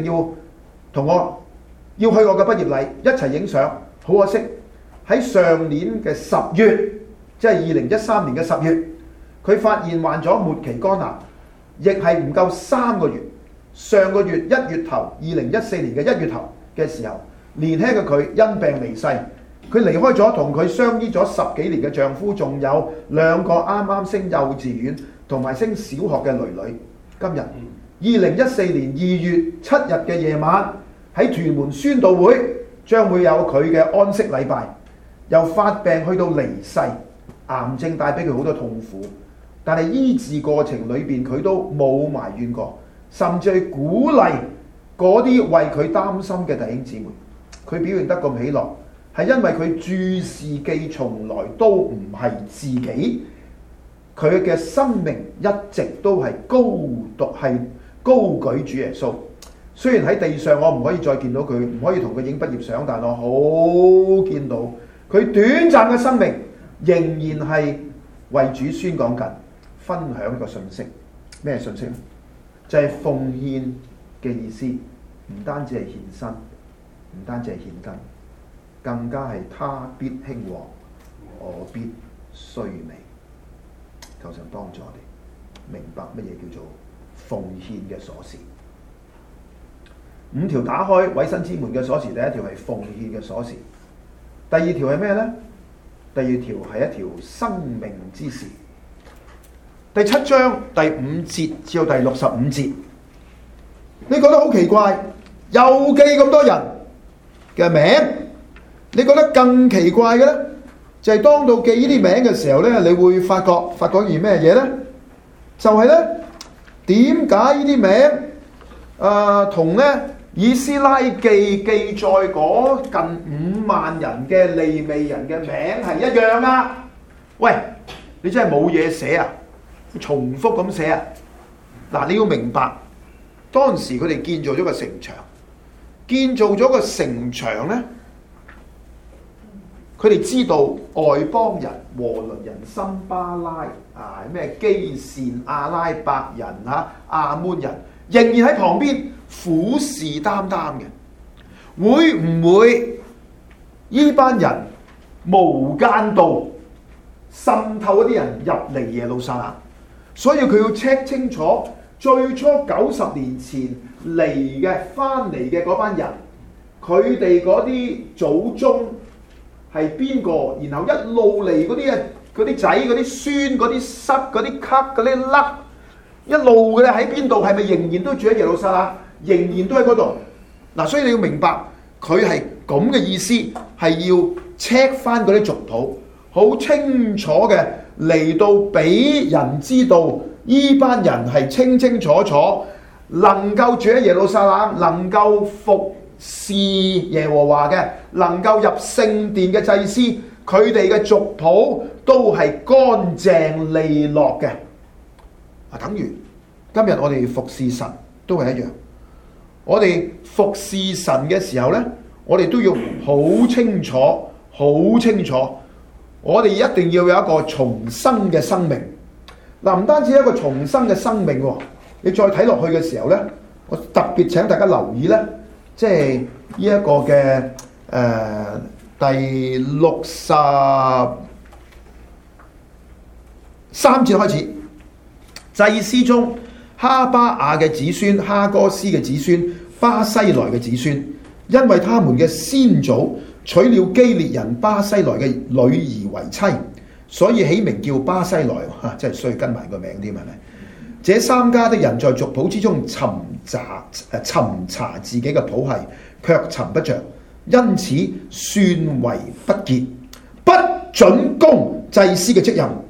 Speaker 1: 要去我嘅畢業禮一齊影相。好可惜喺上年嘅10月，即係2013年嘅10月，佢發現患咗末期肝癌，亦係唔夠3個月。上個月1月頭，2014年嘅1月頭嘅時候，年輕嘅佢因病離世。佢離開咗同佢相依咗10幾年嘅丈夫，仲有2個啱啱升幼稚園同埋升小學嘅女女。今日2014年2月7日嘅夜晚，喺屯門宣道會將會有佢嘅安息禮拜。由發病去到離世，癌症帶俾佢好多痛苦，但係醫治過程裏邊佢都冇埋怨過，甚至去鼓勵嗰啲為佢擔心嘅弟兄姊妹。佢表現得咁喜樂，係因為佢注視記從來都唔係自己，佢嘅生命一直都係高舉主耶穌。雖然喺地上我唔可以再見到佢，唔可以同佢影畢業相，但我好見到佢短暫嘅生命仍然係為主宣講緊，分享一個信息。咩信息呢？就係奉獻嘅意思，唔單止係獻身，唔單止係獻金，更加係他必興旺，我必衰微。求神幫助我哋明白乜嘢叫做奉獻嘅鎖匙。5條打開委身之門嘅鎖匙，第一條係奉獻嘅鎖匙，第二條係咩呢？第二條係一條生命之匙。第7章第5節至到第65節，你覺得好奇怪，又記咁多人嘅名。你覺得更奇怪嘅呢，就係當到記呢啲名嘅時候呢，你會發覺一件咩嘢呢？就係呢，點解呢啲名同呢以斯拉記記載嗰近5萬人嘅利未人嘅名係一樣啊？喂，你真係冇嘢寫啊？重複咁寫啊？嗱，你要明白，當時佢哋建造咗個城牆，呢，佢哋知道外邦人、和倫人、參巴拉咩基善、阿拉伯人亞捫人，仍然喺旁邊虎視眈眈嘅。會唔會呢班人無間道滲透嗰啲人入嚟耶路撒冷？所以佢要 check 清楚最初90年前翻嚟嘅嗰班人，佢哋嗰啲祖宗係邊個？然後一路嚟嗰啲仔、嗰啲孫、嗰啲室、嗰啲咳、嗰啲甩，一路嘅喺邊度？係咪仍然都住喺耶路撒冷？仍然都喺嗰度。嗱，所以你要明白，佢係咁嘅意思，係要 check 翻嗰啲族譜，好清楚嘅嚟到俾人知道，呢班人係清清楚楚，能夠住喺耶路撒冷，能夠服侍耶和華嘅，能夠入聖殿嘅祭司，佢哋嘅族譜都係乾淨利落嘅。等於今日我哋服侍神都係一樣。我哋服侍神嘅時候呢，我哋都要好清楚，我哋一定要有一個重生嘅生命。嗱，唔單止一個重生嘅生命喎，你再睇落去嘅時候呢，我特別請大家留意呢，即係呢一個嘅第63節開始，祭司中哈巴雅嘅子孫、哈哥斯嘅子孫、巴西萊嘅子孫，因為他們嘅先祖娶了基列人巴西萊嘅女兒為妻，所以起名叫巴西萊。真係需要跟埋個名添，係咪？這3家的人在族譜之中尋查自己嘅譜系，卻尋不着，因此算為不潔，不准供祭司嘅職任。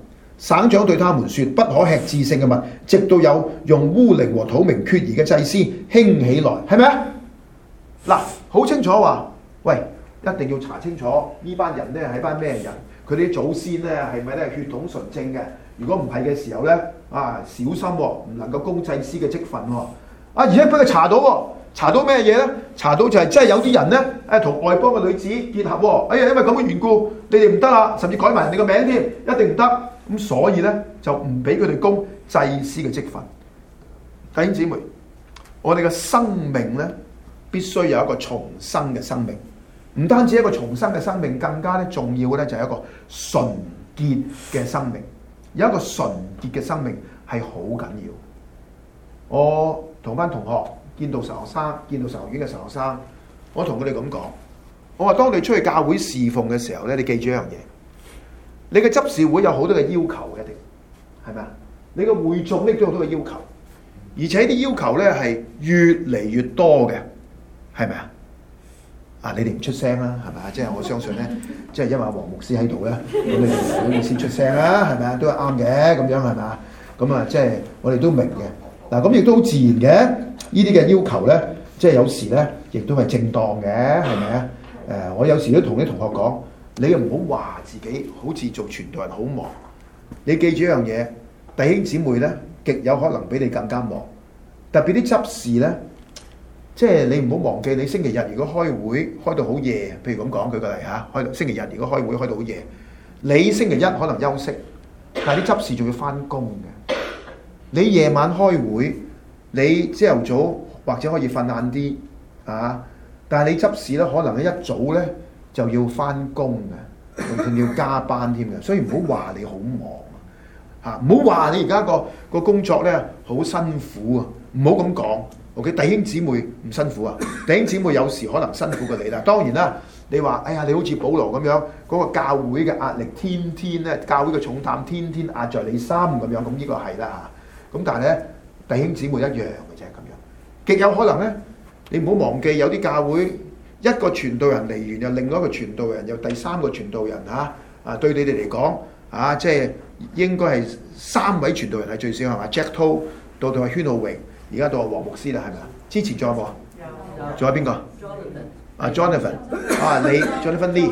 Speaker 1: 省長對他們說：不可吃至聖嘅物，直到有用污靈和土明決疑嘅祭司興起來，係咪啊？嗱，好清楚話，喂，一定要查清楚呢班人咧係班咩人，佢哋啲祖先咧係咪咧血統純正嘅？如果唔係嘅時候咧，小心喎，唔能夠供祭司嘅職分喎。而且俾佢查到喎，查到咩嘢咧？查到就係真係有啲人咧同外邦嘅女子結合喎。哎呀，因為咁嘅緣故，你哋唔得啦，甚至改埋人哋個名添，一定唔得。咁所以咧就唔俾佢哋供祭司嘅職分。弟兄姊妹，我哋嘅生命咧必須有一個重生嘅生命，唔單止一個重生嘅生命，更加咧重要嘅咧就係一個純潔嘅生命。有一個純潔嘅生命係好緊要。我同班同學見到神學生，見到神學院嘅神學生，我同佢哋咁講，我話當你出去教會侍奉嘅時候咧，你記住一樣嘢，你嘅執事會有好多嘅要求嘅，一定係咪啊？你嘅會眾咧都有好多嘅要求，而且啲要求咧係越嚟越多嘅，係咪啊？你哋唔出聲啦，係咪啊？即係我相信咧，即係因為黃牧師喺度咧，咁你哋會先出聲啦，係咪啊？都係啱嘅，咁樣係咪啊？咁啊，即係我哋都明嘅。嗱，咁亦都好自然嘅，呢啲嘅要求咧，即係有時咧，亦都係正當嘅，係咪啊？我有時都同啲同學講，你又唔好話自己好似做傳道人好忙，你記住一樣嘢，弟兄姊妹咧，極有可能比你更加忙，特別啲執事咧。即係你唔好忘記，你星期日如果開會開到好夜，譬如咁講，舉個例嚇，開到星期日如果開會開到好夜，你星期一可能休息，但係啲執事仲要翻工嘅。你夜晚開會，你朝頭早或者可以瞓晏啲但係你執事咧，可能一早咧就要翻工嘅，仲要加班添嘅，所以唔好話你好忙唔好話你而家個工作咧好辛苦啊，唔好咁講。OK， 弟兄姊妹唔辛苦啊！弟兄姊妹有時可能辛苦過你啦。當然啦，你話哎呀，你好似保羅咁樣，嗰個教會嘅壓力，天天咧教會嘅重擔，天天壓在你心咁樣，咁呢個係啦嚇。咁但係咧，弟兄姊妹一樣嘅啫咁樣。極有可能咧，你唔好忘記有啲教會一個傳道人嚟完，又另外一個傳道人，又第三個傳道人對你哋嚟講即係應該係3位傳道人係最少係嘛 ？Jack To 到阿禤浩榮。而家到阿黃牧師啦，係咪啊？之前仲有冇啊？有。仲有邊個？Jonathan。你 Jonathan Lee。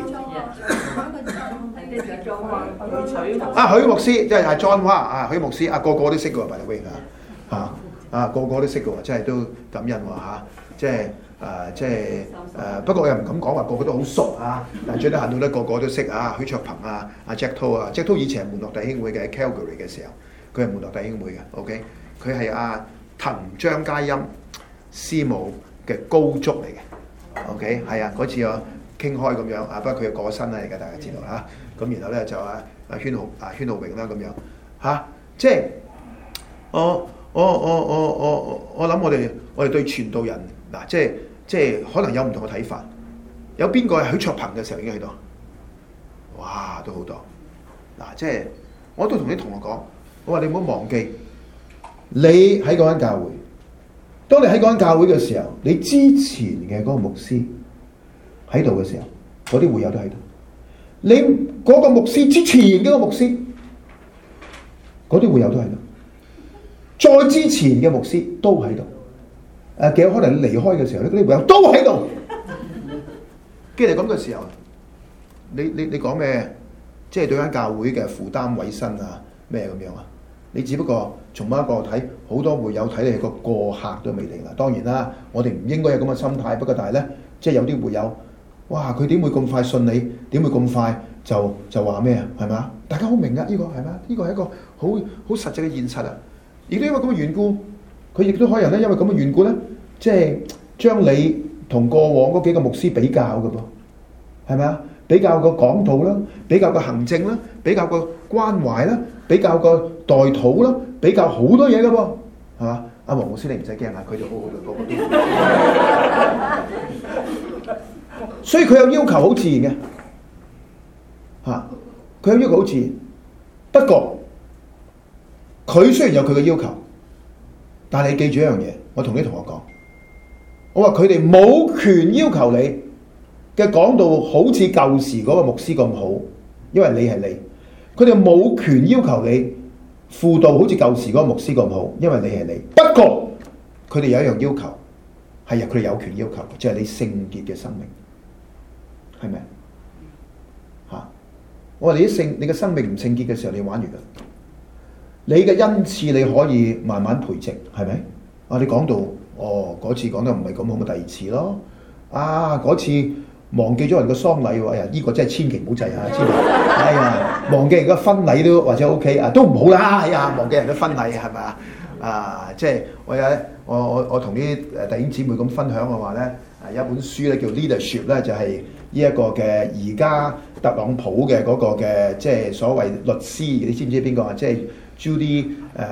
Speaker 1: 許牧師即係阿 John 哇許牧師個個都識嘅喎，by the way 個個都識嘅喎，真係都感恩喎即係不過我又唔敢講話個個都好熟但係最低限度咧個個都識許卓鵬阿 Jack To Jack To 以前係門諾弟兄會嘅 Calgary 嘅時候，佢係門諾弟兄會嘅 ，OK， 佢係藤張佳音師母嘅高足嚟嘅 ，OK， 係嗰次我傾開咁樣不過佢又過身啦，而家大家知道咁然後咧就禤浩榮啦咁樣即係我諗我哋對傳道人即係可能有唔同嘅睇法，有邊個係許卓鵬嘅時候已經喺度？哇，都好多即係我都同啲同學講，我話你唔好忘記。你喺嗰間教會，當你喺嗰間教會嘅時候，你之前嘅嗰個牧師喺度嘅時候，嗰啲會友都喺度。你嗰個牧師之前嘅個牧師，嗰啲會友都喺度。再之前嘅牧師都喺度。幾有可能你離開嘅時候咧，嗰啲會友都喺度。既然咁嘅時候，你講咩？即係對間教會嘅負擔委身咩咁樣你只不過從某一個睇，好多會友睇你係個過客都未定啦。當然啦，我哋唔應該有咁嘅心態。不過但係咧，即係有啲會友，哇！佢點會咁快信你？點會咁快就話咩啊？係咪？大家好明啊！呢個係咪？呢個係一個好實際嘅現實啊！亦都因為咁嘅緣故，佢亦都可能咧，因為咁嘅緣故咧，即係將你同過往嗰幾個牧師比較嘅噃，係咪啊？比較個講道啦，比較個行政啦，比較個關懷啦，比較個代禱啦，比較好多嘢嘅噃，係嘛？阿黃牧師你唔使驚佢哋好好嘅，個個都。所以佢有要求好自然嘅，佢有要求好自然。不過佢雖然有佢嘅要求，但係你記住一樣嘢，我同啲同學講，我話佢哋冇權要求你嘅講到好似舊時嗰個牧師咁好，因為你係你， 佢哋冇權要求你輔導好似舊時嗰個牧師咁好，因為你係你。不過佢哋有一樣要求，係佢哋有權要求，就係你聖潔嘅生命，係咪？我話你嘅生命唔聖潔嘅時候，你玩完啦。你嘅恩賜你可以慢慢培植，係咪？你講到嗰次講得唔係咁好，咪第二次咯。嗰次忘記咗人個喪禮喎，哎呀，呢個真係千祈唔好制啊！千祈，哎呀，忘記人個婚禮都或者 OK 都唔好啦。哎呀，忘記人個婚禮係咪啊？即係我同啲弟兄姊妹咁分享嘅話咧，有一本書咧叫 Leadership 咧，就係呢一個嘅而家特朗普嘅嗰個嘅即係所謂律師，你知唔知邊個啊？即係 Judy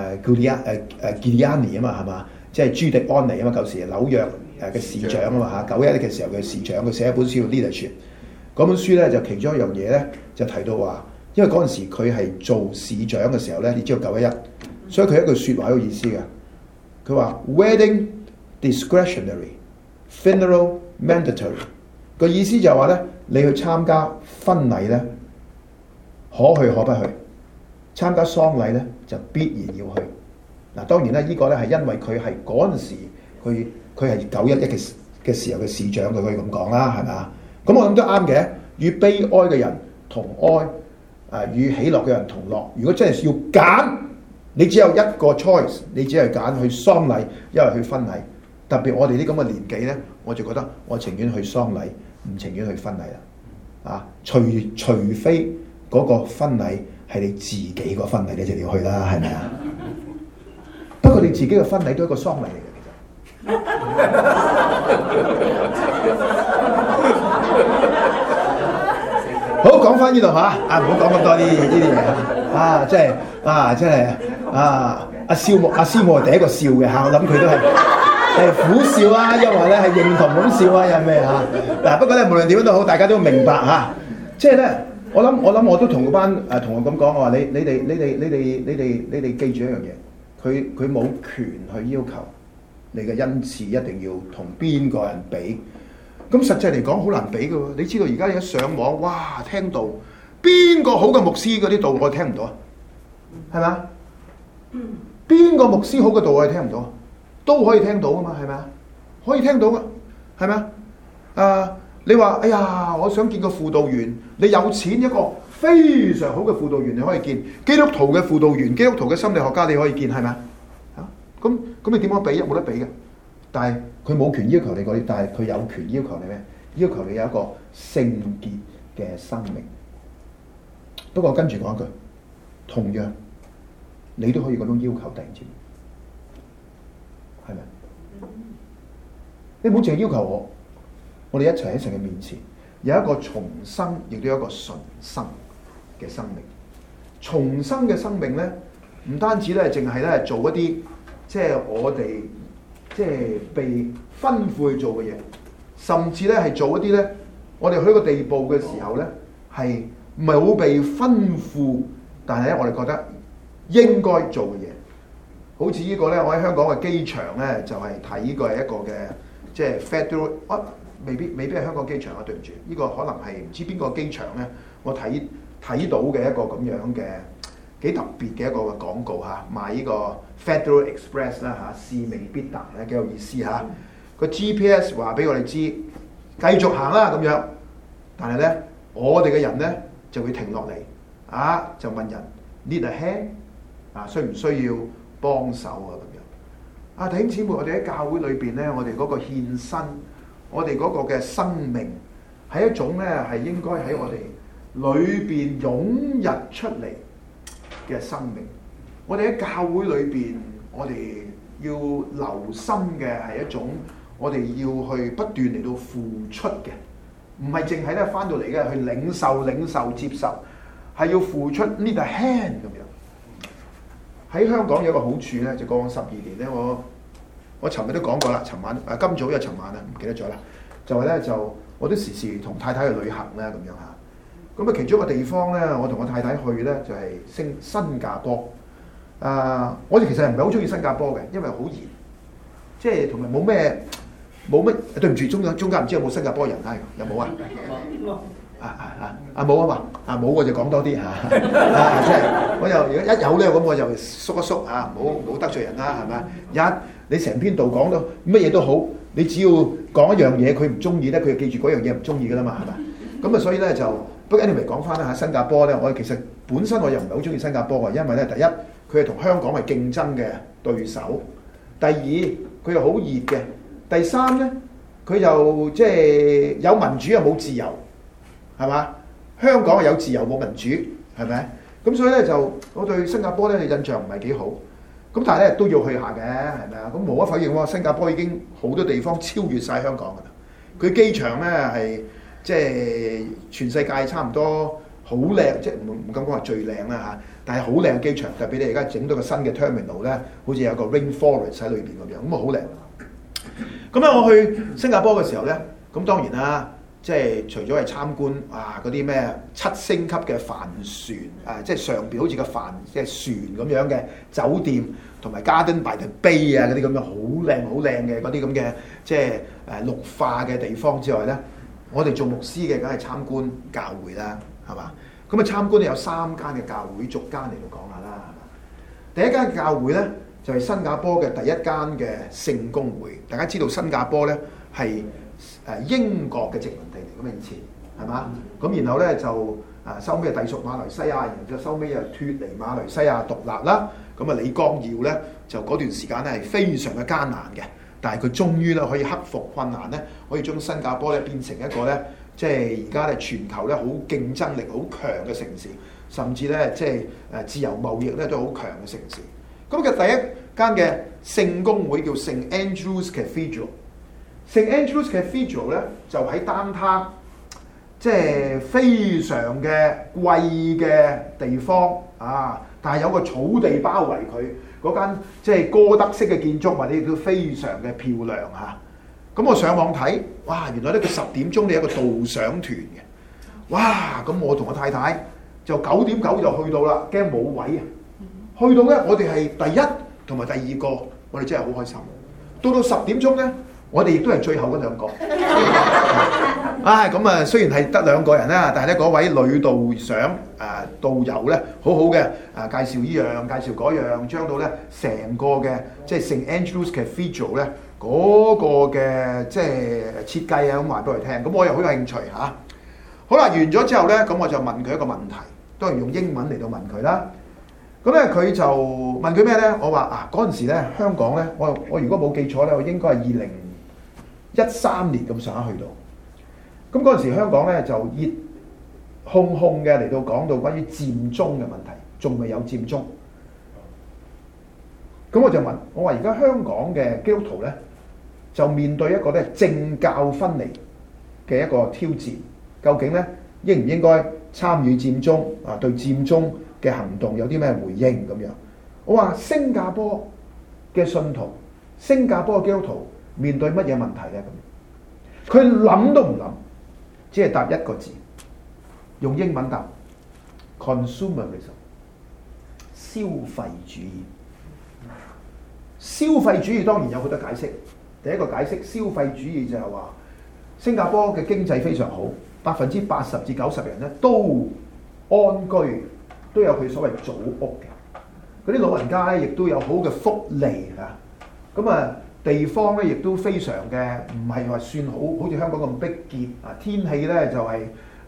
Speaker 1: Giuliani 啊嘛，係嘛？即係朱迪安尼啊嘛，舊時紐約嘅市長啊嘛嚇，91嘅時候嘅市長，佢寫一本書叫 Leadership。嗰本書咧就其中一樣嘢咧就提到話，因為嗰陣時佢係做市長嘅時候咧，你知道911，所以佢一句説話有意思嘅。佢話 Wedding discretionary, funeral mandatory。個意思就係話咧，你去參加婚禮咧，可去可不去；參加喪禮咧，就必然要去。嗱，當然咧，呢個咧係因為佢係嗰陣時，佢係911嘅時候嘅市長，佢可以咁講啦，係咪啊？咁我諗都啱嘅。與悲哀嘅人同哀，與喜樂嘅人同樂。如果真係要揀，你只有一個 choice， 你只係揀去喪禮，一係去婚禮。特別我哋啲咁嘅年紀咧，我就覺得我情願去喪禮，唔情願去婚禮啦。除非嗰個婚禮係你自己個婚禮，你就要去啦，係咪啊？不過你自己嘅婚禮都係一個喪禮嚟嘅，其實。好，講翻呢度嚇，唔好講咁多呢啲嘢。即係阿師母係第一個笑嘅嚇，我諗佢都係苦笑啊，因為咧係認同咁笑啊，有咩嚇？嗱，不過咧無論點樣都好，大家都明白嚇。即係咧，我諗我都同嗰班同學咁講，我話你哋記住一樣嘢。佢冇權去要求你嘅恩賜一定要同邊個人比，咁實際嚟講好難比嘅喎。你知道而家一上網，哇，聽到邊個好嘅牧師嗰啲道我聽唔到啊，係咪啊？邊個牧師好嘅道我聽唔到啊？都可以聽到噶嘛，係咪啊？可以聽到噶，係咪啊？你話哎呀，我想見個輔導員，你有錢一個非常好嘅輔導員你可以見，基督徒嘅輔導員、基督徒嘅心理學家你可以見，係咪啊？咁你點樣比？冇得比嘅。但係佢冇權要求你嗰啲，但係佢有權要求你咩？要求你有一個聖潔嘅生命。不過跟住講一句，同樣你都可以咁樣要求弟兄姊妹，係咪？你唔好淨係要求我哋一齊喺神嘅面前有一個重生，亦都有一個純生嘅生命。重生嘅生命咧，唔單止咧，淨係咧做一啲即係我哋即係被吩咐去做嘅嘢，甚至咧係做一啲咧，我哋去一個地步嘅時候咧，係唔係好被吩咐，但係咧我哋覺得應該做嘅嘢。好似呢個咧，我喺香港嘅機場咧，就係睇呢個係一個嘅即係 Federal，未必係香港機場啊，對唔住，呢個可能係唔知邊個機場咧，我睇到嘅一個咁樣嘅幾特別嘅一個廣告嚇，賣呢個 Federal Express 啦嚇，使命必達咧，幾有意思嚇。個 GPS 話俾我哋知繼續行啦咁樣，但係咧我哋嘅人咧就會停落嚟就問人 need a hand 需唔需要幫手啊咁樣。弟兄姊妹，我哋喺教會裏邊咧，我哋嗰個獻身，我哋嗰個嘅生命係一種咧係應該喺我哋裏邊湧溢出嚟嘅生命。我哋喺教會裏邊，我哋要留心嘅係一種，我哋要去不斷嚟到付出嘅，唔係淨係咧翻到嚟嘅去領受接受，係要付出 need a hand 咁樣。喺香港有個好處咧，就過往12年咧，我尋日都講過啦，尋晚今早又尋晚啦，唔記得咗啦。就係咧，就我都時時同太太去旅行咧，咁樣嚇。咁啊，其中一個地方咧，我同我太太去咧，就係新加坡。我哋其實唔係好中意新加坡嘅，因為好熱，即係同埋冇乜。對唔住，中間唔知有冇新加坡人有冇啊？ 冇啊嘛，冇我就講多啲嚇，即係我又如果一有咧，咁我就縮一縮嚇，冇得罪人啦，係咪？你成篇道講到乜嘢都好，你只要講一樣嘢，佢唔中意咧，佢就記住嗰樣嘢唔中意噶啦嘛，係咪？咁啊，所以咧就不過 anyway 講翻啦嚇，新加坡咧，我其實本身我又唔係好中意新加坡嘅，因為咧第一佢係同香港係競爭嘅對手，第二佢又好熱嘅，第三咧佢就即係有民主又冇自由，係嘛？香港係有自由冇民主，係咪？咁所以咧就我對新加坡咧印象唔係幾好。咁但係咧都要去下嘅，係咪啊？咁無可否認喎，新加坡已經好多地方超越晒香港㗎啦。佢機場咧係即係全世界差唔多好靚，即係唔敢講話最靚啦嚇，但係好靚嘅機場。特別你而家整到個新嘅 terminal 咧，好似有個 rainforest 喺裏邊咁樣，咁啊好靚。咁咧我去新加坡嘅時候咧，咁當然啦。即係除咗係參觀嗰啲咩7星級嘅帆船即係上邊好似個帆即係船咁樣嘅酒店，同埋 Garden by the Bay 嗰啲咁樣好靚嘅嗰啲咁嘅即係綠化嘅地方之外咧，我哋做牧師嘅梗係參觀教會啦，係嘛？咁啊參觀有3間嘅教會，逐間嚟到講下啦，係嘛？第一間教會咧就係新加坡嘅第一間嘅聖公會，大家知道新加坡咧係英國嘅殖民地嚟，咁啊以前係嘛？咁然後咧就收尾隸屬馬來西亞，然之後收尾又脱離馬來西亞獨立啦。咁啊李光耀咧就嗰段時間咧係非常嘅艱難嘅，但係佢終於咧可以克服困難咧，可以將新加坡咧變成一個咧即係而家咧全球咧好競爭力好強嘅城市，甚至咧即係自由貿易咧都好強嘅城市。咁嘅第一間嘅聖公會叫聖 Andrews Cathedral。聖 Andrews Cathedral 咧就喺Downtown，即係非常嘅貴嘅地方但係有個草地包圍佢嗰間即係哥德式嘅建築物，亦都非常嘅漂亮嚇。咁我上網睇，哇！原來呢個10點鐘你有個導賞團嘅，哇！咁我同我太太就9點9就去到啦，驚冇位啊！去到咧，我哋係第一同埋第二個，我哋真係好開心。到10點鐘咧。我哋亦都係最後嗰2個，咁啊雖然係得2個人啦，但係咧嗰位女導賞導遊咧好好嘅介紹依樣介紹嗰樣，將到咧成個嘅即係聖 Andrews Cathedral 咧嗰個嘅即係設計咁話俾佢聽，咁我又好有興趣嚇。好啦，完咗之後咧，咁我就問佢一個問題，當然用英文嚟到問佢啦。咁咧佢就問佢咩咧？我話嗰陣時咧香港咧，我如果冇記錯咧，我應該係2013年咁上下去到，咁嗰陣時香港咧就熱烘烘嘅嚟到講到關於佔中嘅問題，仲未有佔中。咁我就問，我話而家香港嘅基督徒咧就面對一個咧政教分離嘅一個挑戰，究竟咧應唔應該參與佔中對佔中嘅行動有啲咩回應咁樣？我話新加坡嘅信徒，新加坡嘅基督徒面對乜嘢問題咧？咁佢諗都唔諗，只係答一個字，用英文答 consumerism， 消費主義。消費主義當然有好多解釋。第一個解釋，消費主義就係話新加坡嘅經濟非常好，80%至90%人咧都安居，都有佢所謂祖屋嘅。嗰啲老人家咧亦都有好嘅福利啊。咁啊〜地方咧亦都非常嘅，唔係話算好似香港咁逼傑啊！天氣咧就係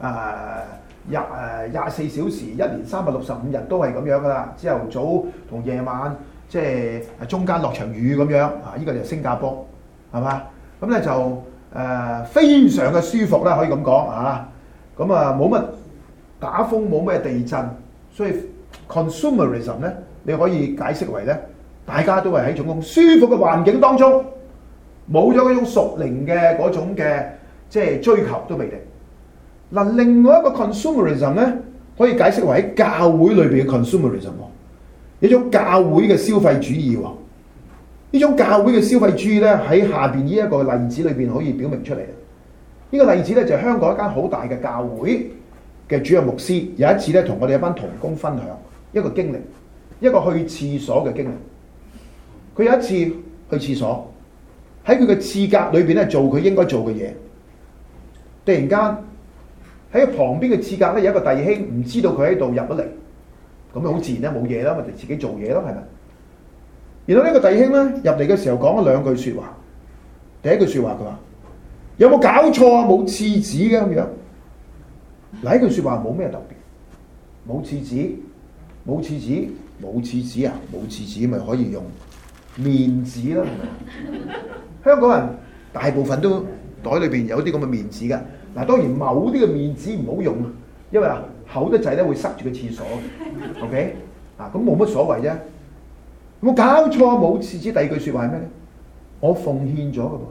Speaker 1: 24小時1年365日都係咁樣噶啦，朝頭早同夜晚即係中間落場雨咁樣啊！呢個就係新加坡，係嘛？咁咧就非常嘅舒服啦，可以咁講啊！咁啊冇乜打風，冇咩地震，所以 consumerism 咧你可以解釋為咧。大家都係喺種咁舒服嘅環境當中，冇咗嗰種屬靈嘅嗰種嘅即係追求都未定。嗱，另外一個 consumerism 咧，可以解釋為喺教會裏邊嘅 consumerism， 一種教會嘅消費主義喎。呢種教會嘅消費主義咧，喺下邊呢一個例子裏邊可以表明出嚟。呢個例子咧就係香港一間好大嘅教會嘅主任牧師，有一次咧同我哋一班同工分享一個經歷，一個去廁所嘅經歷。佢有一次去廁所，喺佢嘅廁格裏邊咧做佢應該做嘅嘢，突然間喺旁邊嘅廁格咧有一個弟兄唔知道佢喺度入咗嚟，咁咪好自然啦，冇嘢啦，咪就自己做嘢咯，係咪？然後呢個弟兄咧入嚟嘅時候講咗兩句説話。第一句説話佢話：有冇搞錯啊？冇廁紙嘅咁樣。嗱，呢句説話冇咩特別，冇廁紙，冇廁紙，冇廁紙啊！冇廁紙咪可以用面紙啦，係咪？香港人大部分都袋裏邊有啲咁嘅面紙㗎。嗱，當然某啲嘅面紙唔好用，因為厚得滯咧會塞住個廁所。OK， 咁冇乜所謂啫。有冇搞錯啊？冇廁紙。第二句説話係咩咧？我奉獻咗㗎噃，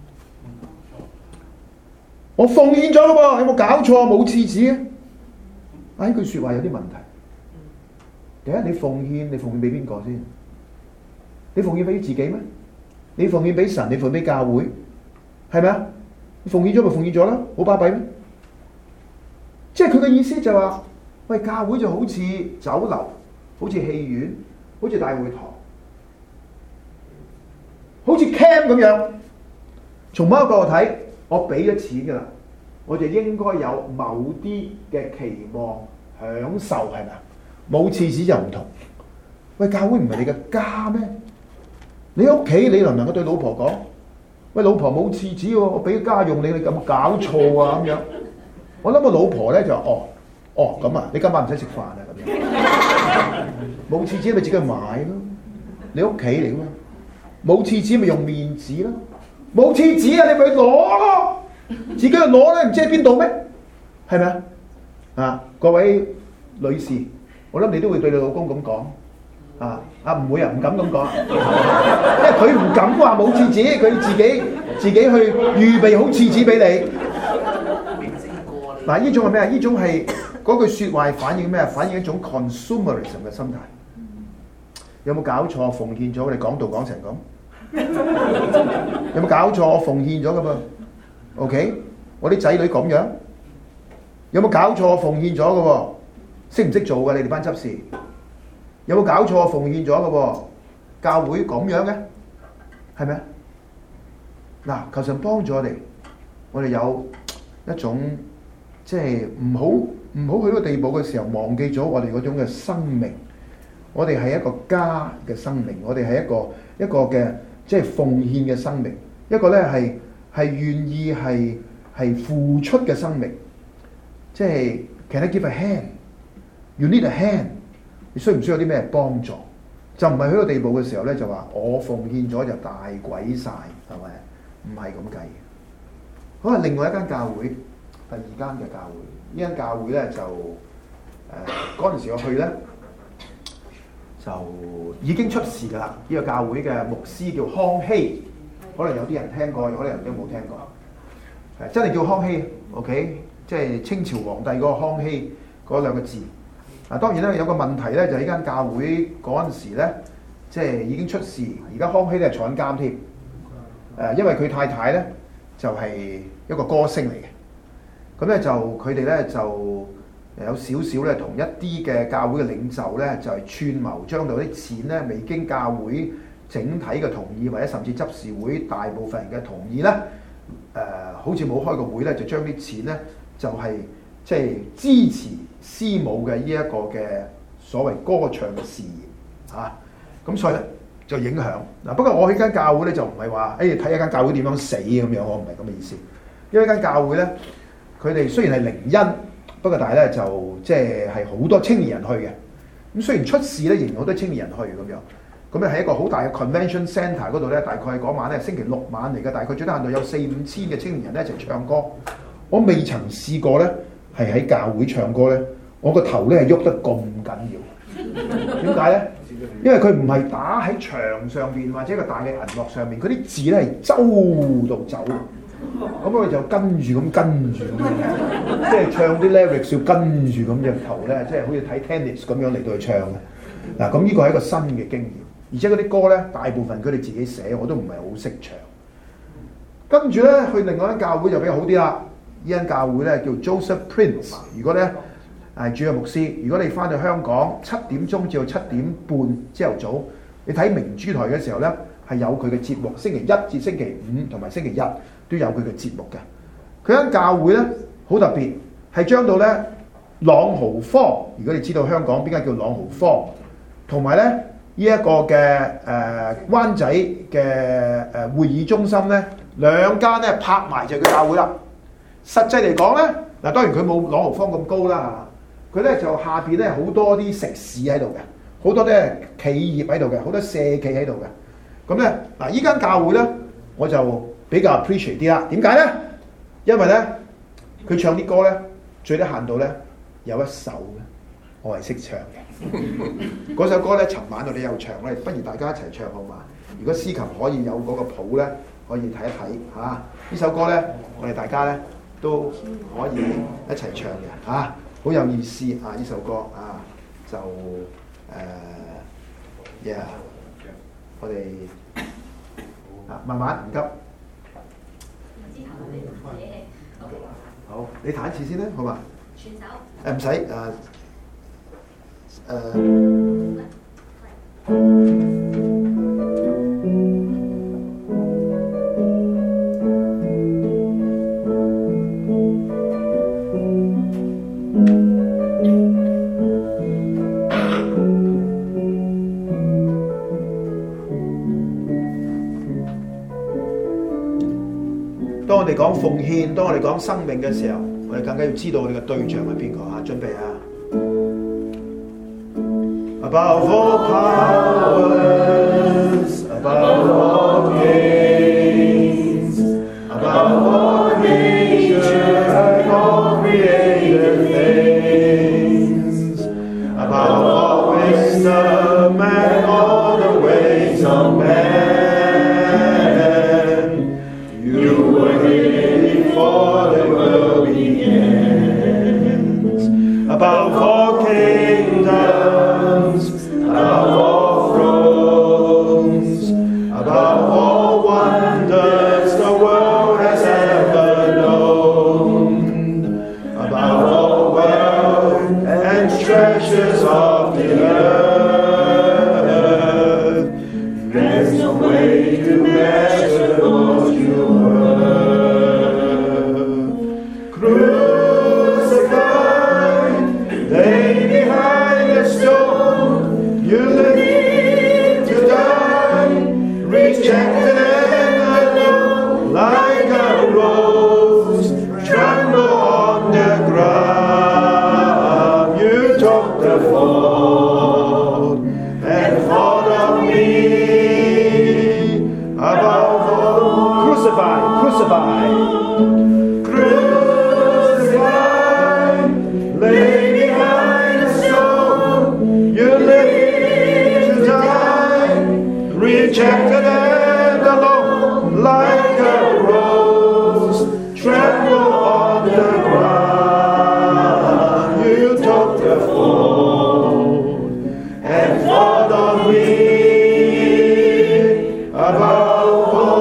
Speaker 1: 我奉獻咗㗎噃，有冇搞錯啊？冇廁紙啊！呢句説話有啲問題。第一，你奉獻俾邊個先？你奉獻俾自己咩？你奉獻俾神，你奉獻俾教會，係咪啊？你奉獻咗咪奉獻咗啦，好巴閉咩？即係佢嘅意思就話，喂，教會就好似酒樓，好似戲院，好似大會堂，好似 camp 咁樣。從某一個角度睇，我俾咗錢㗎啦，我就應該有某啲嘅期望享受，係咪啊？冇廁紙就唔同。喂，教會唔係你嘅家咩？你屋企你能唔能夠對老婆講：喂，老婆冇廁紙喎，我俾家用你，你有冇搞錯啊？咁樣，我諗個老婆咧就話：哦咁啊，你今晚唔使食飯啊咁樣。冇廁紙咪自己去買咯，你屋企嚟㗎嘛。冇廁紙咪用面紙咯，冇廁紙啊，你咪去攞咯，自己去攞咧，唔知喺邊度咩？係咪啊？啊，各位女士，我諗你都會對你老公咁講。唔會啊，唔敢咁講，因為佢唔敢話冇廁紙，佢自己去預備好廁紙俾你。嗱，呢種係咩啊？呢種係嗰句説話反映咩？反映一種 consumerism 嘅心態。有冇搞錯？奉獻咗，你講道講成咁。有冇搞錯？我奉獻咗噶噃。OK， 我啲仔女咁樣。有冇搞錯？我奉獻咗噶喎，識唔識做㗎？你哋班執事。有冇搞錯？奉獻咗嘅喎，教會咁樣嘅，係咪啊？嗱，求神幫助我哋有一種即係唔好去到個地步嘅時候，忘記咗我哋嗰種嘅生命。我哋係一個家嘅生命，我哋係一個嘅即係奉獻嘅生命，一個咧係願意係付出嘅生命。即係 Can I give a hand? You need a hand. 你需唔需要啲咩幫助？就唔係去到地步嘅時候咧，就話我奉獻咗就大鬼晒，係咪？唔係咁計嘅。可能另外一間教會，第二間嘅教會，呢間教會咧就嗰陣時我去咧就已經出事㗎啦。呢個教會嘅牧師叫康熙，可能有啲人聽過，可能有啲冇聽過。真係叫康熙 ，OK， 即係清朝皇帝嗰個康熙嗰兩個字。當然咧有個問題咧，就係呢間教會嗰陣時咧，即係已經出事，而家康熙咧係坐緊監添。因為佢太太咧就係一個歌星嚟嘅，咁咧就佢哋咧就有少少咧同一啲嘅教會嘅領袖咧就係串謀將到啲錢咧未經教會整體嘅同意，或者甚至執事會大部分人嘅同意咧，好似冇開個會咧，就將啲錢咧就係即係支持師母嘅呢一個嘅所謂歌唱嘅事業嚇，咁所以咧就影響嗱。不過我去間教會咧就唔係話睇一間教會點樣死咁樣，我唔係咁嘅意思。因為間教會咧，佢哋雖然係靈恩，不過但係咧就即係好多青年人去嘅。咁雖然出事咧，仍然好多青年人去咁樣。咁咧喺一個好大嘅 convention centre 嗰度咧，大概嗰晚咧星期六晚嚟嘅，大概最低限度有4-5千嘅青年人咧一齊唱歌。我未曾試過咧。係喺教會唱歌咧，我個頭咧係喐得咁緊要。點解咧？因為佢唔係打喺牆上邊或者一個大嘅銀幕上面，佢啲字咧係周度走。咁我哋就跟住咁，即係唱啲 lyrics 要跟住咁隻頭咧，即係好似睇 tennis 咁樣嚟到去唱嘅。嗱，咁呢個係一個新嘅經驗，而且嗰啲歌咧大部分佢哋自己寫，我都唔係好識唱。跟住咧去另外一間教會就比較好啲啦。呢間教會咧叫 Joseph Prince。如果咧主任牧師，如果你翻到香港7點鐘至到7點半朝頭早，你睇明珠台嘅時候咧，係有佢嘅節目，星期一至星期五同埋星期日都有佢嘅節目嘅。佢間教會咧好特別， 係將到咧朗豪坊。如果你知道香港邊間叫朗豪坊，同埋咧呢一個嘅灣仔嘅會議中心咧，兩間咧拍埋就叫教會啦。實際嚟講咧，嗱當然佢冇朗豪坊咁高啦嚇，佢咧就下邊咧好多啲食肆喺度嘅，好多啲企業喺度嘅，好多社企喺度嘅。咁咧嗱，依間教會咧我就比較 appreciate 啲啦。點解咧？因為咧佢唱啲歌咧，最低限度咧有一首咧，我係識唱嘅。嗰首歌咧，尋晚我哋有唱，我哋不如大家一齊唱好嘛？如果司琴可以有嗰個譜咧，可以睇一睇嚇。呢首歌咧，我哋大家咧都可以一齊唱嘅嚇，好有意思啊！呢首歌啊，就我哋慢慢唔急。好，你彈一次先啦，好嘛？全首。唔使當我哋講奉獻，當我哋講生命嘅時候，我哋更加要知道我哋嘅對象係邊個啊！準備啊！ Above all powers, above all kings, above all nature and all created things, above all wisdom and all the ways of man, you were here before the world begins. Above all kingdoms, above all thrones, above all wonders the world has ever known, above all wealth and treasures of the earth, there's no way to measure what you were. Crucified, lay behind the stone, you lived to die, rejected and alone, like a rose, tremble on the ground. You took the fall and thought of me above all. Crucified, crucified, crucified, lay behind the stone, you lived to die, rejected and alone, like a rose, tremble on the ground. You took the fall and thought of me above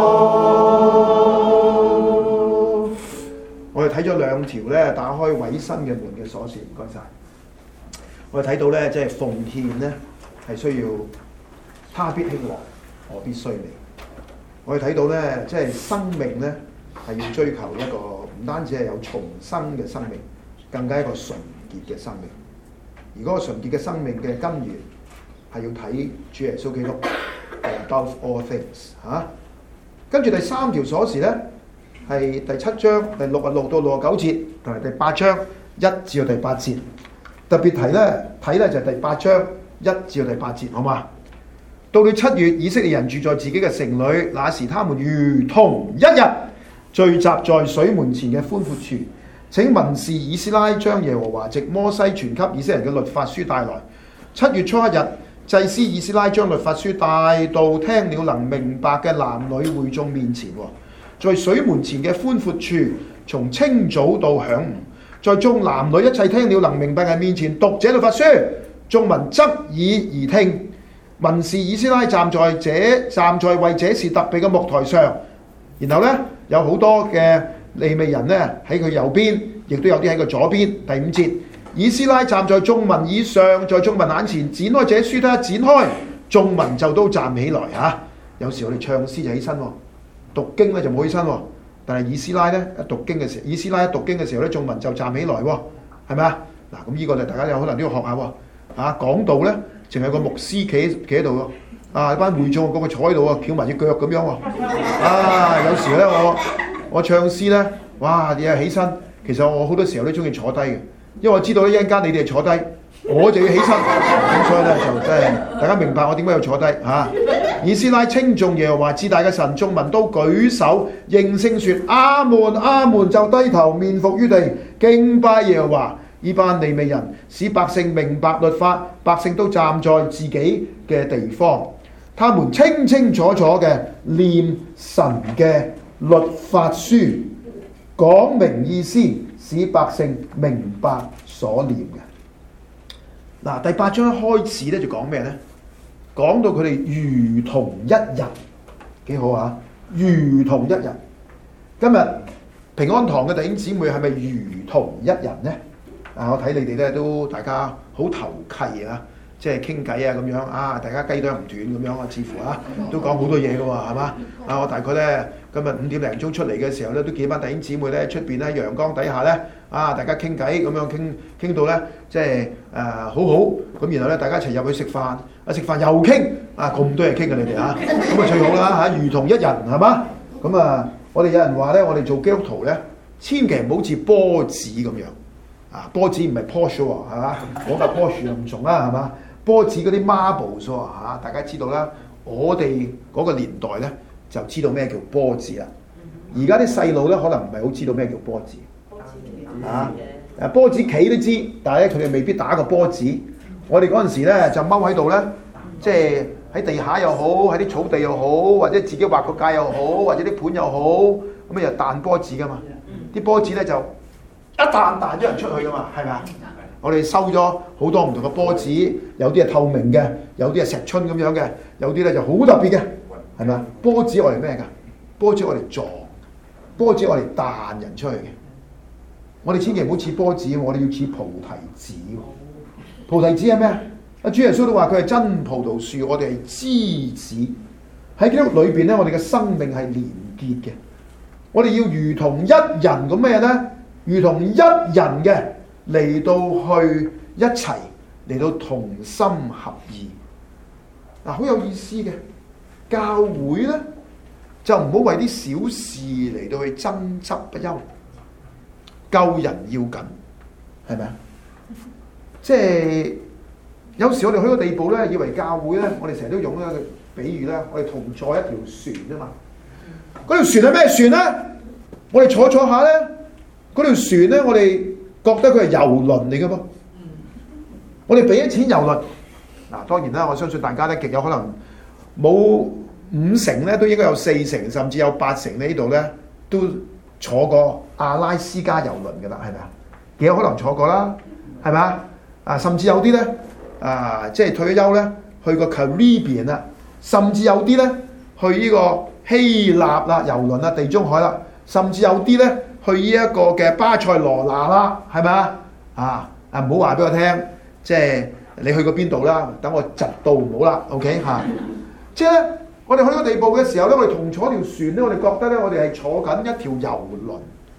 Speaker 1: all. 我哋睇咗兩條咧打開委身嘅門嘅鎖匙，唔該晒。我哋睇到咧，即係奉獻咧係需要他必興旺，我必須你。我哋睇到咧，即係生命咧係要追求一個唔單止係有重生嘅生命，更加一個純潔嘅生命。而嗰個純潔嘅生命嘅根源係要睇主耶穌基督 above all things 嚇。跟住第三條鎖匙咧係第7章第66到69節，同埋第8章1至到第8節。特別睇咧就係第8章1至到第8節，好嘛？到了7月，以色列人住在自己嘅城裏，那時他們如同一日聚集在水門前嘅寬闊處。請文士以斯拉將耶和華藉摩西傳給以色列人嘅律法書帶來。7月初一日，祭司以斯拉將律法書帶到聽了能明白嘅男女會眾面前，在水門前嘅寬闊處，從清早到晌午，在眾男女一切聽了能明白嘅面前讀這律法書，眾民側耳而聽。文士以斯拉站在為這事特別嘅木台上，然後呢，有好多嘅利未人呢喺佢右邊，亦都有啲喺佢左邊。第5節，以斯拉站在眾民以上，在眾民眼前展開這書，他一展開，眾民就都站起來嚇。有時我哋唱詩就起身，讀經咧就冇起身。 但係以斯拉咧一讀經嘅時候咧，眾民就站起來喎，係咪啊？嗱，咁呢個就大家有可能都要學下喎。講道咧，淨係個牧師企喺度喎，班會眾個個坐喺度喎，翹埋隻腳咁樣喎。有時咧我唱詩咧，哇！你起身，其實我好多時候都中意坐低嘅，因為我知道咧一陣間你哋係坐低，我就要起身，咁所以咧就真係大家明白我點解要坐低嚇。以斯拉稱頌耶和華至大嘅神，眾民都舉手應聲説：阿門，阿門！就低頭面伏於地敬拜耶和華。呢班利未人使百姓明白律法，百姓都站在自己嘅地方，他們清清楚楚嘅念神嘅律法書，講明意思，使百姓明白所念嘅。嗱，第8章一開始咧就講咩咧？講到佢哋如同一人，幾好啊！如同一人。今日平安堂嘅弟兄姊妹係咪如同一人呢？我睇你哋咧都大家好投契啊，即係傾偈啊咁樣大家雞啄唔斷咁樣似乎都講好多嘢嘅喎，係嘛？我大概咧今日5點零鐘出嚟嘅時候咧，都幾班弟兄姊妹咧出邊咧陽光底下咧大家傾偈咁樣傾到咧即係好好咁，然後咧大家一齊入去食飯，食飯又傾咁多嘢傾嘅你哋咁最好啦如同一人係嘛？咁我哋有人話咧，我哋做基督徒咧，千祈唔好似波子咁樣。波子唔係 Porsche 喎，係嘛？講架 Porsche 又唔同啦，係嘛？波子嗰啲 marbles 喎，大家知道啦。我哋嗰個年代咧就知道咩叫波子啦。而家啲細路咧可能唔係好知道咩叫波子。波子棋都知，但係咧佢哋未必打過波子。我哋嗰陣時咧就踎喺度咧，即係喺地下又好，喺啲草地又好，或者自己畫個界又好，或者啲盤又好，咁又彈波子噶嘛。啲波子咧就一彈咗人出去噶嘛，係咪啊？我哋收咗好多唔同嘅波子，有啲係透明嘅，有啲係石春咁樣嘅，有啲咧就好特別嘅，係咪啊？波子我哋咩㗎？波子我哋撞，波子我哋彈人出去嘅。我哋千祈唔好似波子，我哋要似菩提子。菩提子係咩啊？主耶穌都話佢係真葡萄樹，我哋係枝子。喺基督裏邊咧，我哋嘅生命係連結嘅。我哋要如同一人咁咩咧？如同一人嘅嚟到去一齊嚟到同心合意。好有意思嘅。教會咧就唔好為啲小事嚟到去爭執不休，救人要緊，係咪啊？即係有時我哋去個地步咧，以為教會咧，我哋成日都用一個比喻啦，我哋同坐一條船啊嘛。嗰條船係咩船咧？我哋坐下咧，嗰條船咧，我哋覺得佢係郵輪嚟噶噃。我哋俾咗錢郵輪，當然啦，我相信大家咧極有可能冇50%咧，都應該有40%甚至有80%呢度咧都坐過阿拉斯加郵輪噶啦，係咪啊？幾有可能坐過啦，係咪啊？甚至有啲咧即係退咗休咧去過 Caribbean 啦，甚至有啲咧去呢個希臘啦郵輪啦，地中海啦，甚至有啲咧去呢一個嘅巴塞羅那啦，係咪啊？唔好話俾我聽，即係你去過邊度啦？等我窒到唔好啦 ，OK 嚇？即係咧，我哋去到地步嘅時候咧，我哋同坐條船咧，我哋覺得咧，我哋係坐緊一條郵輪。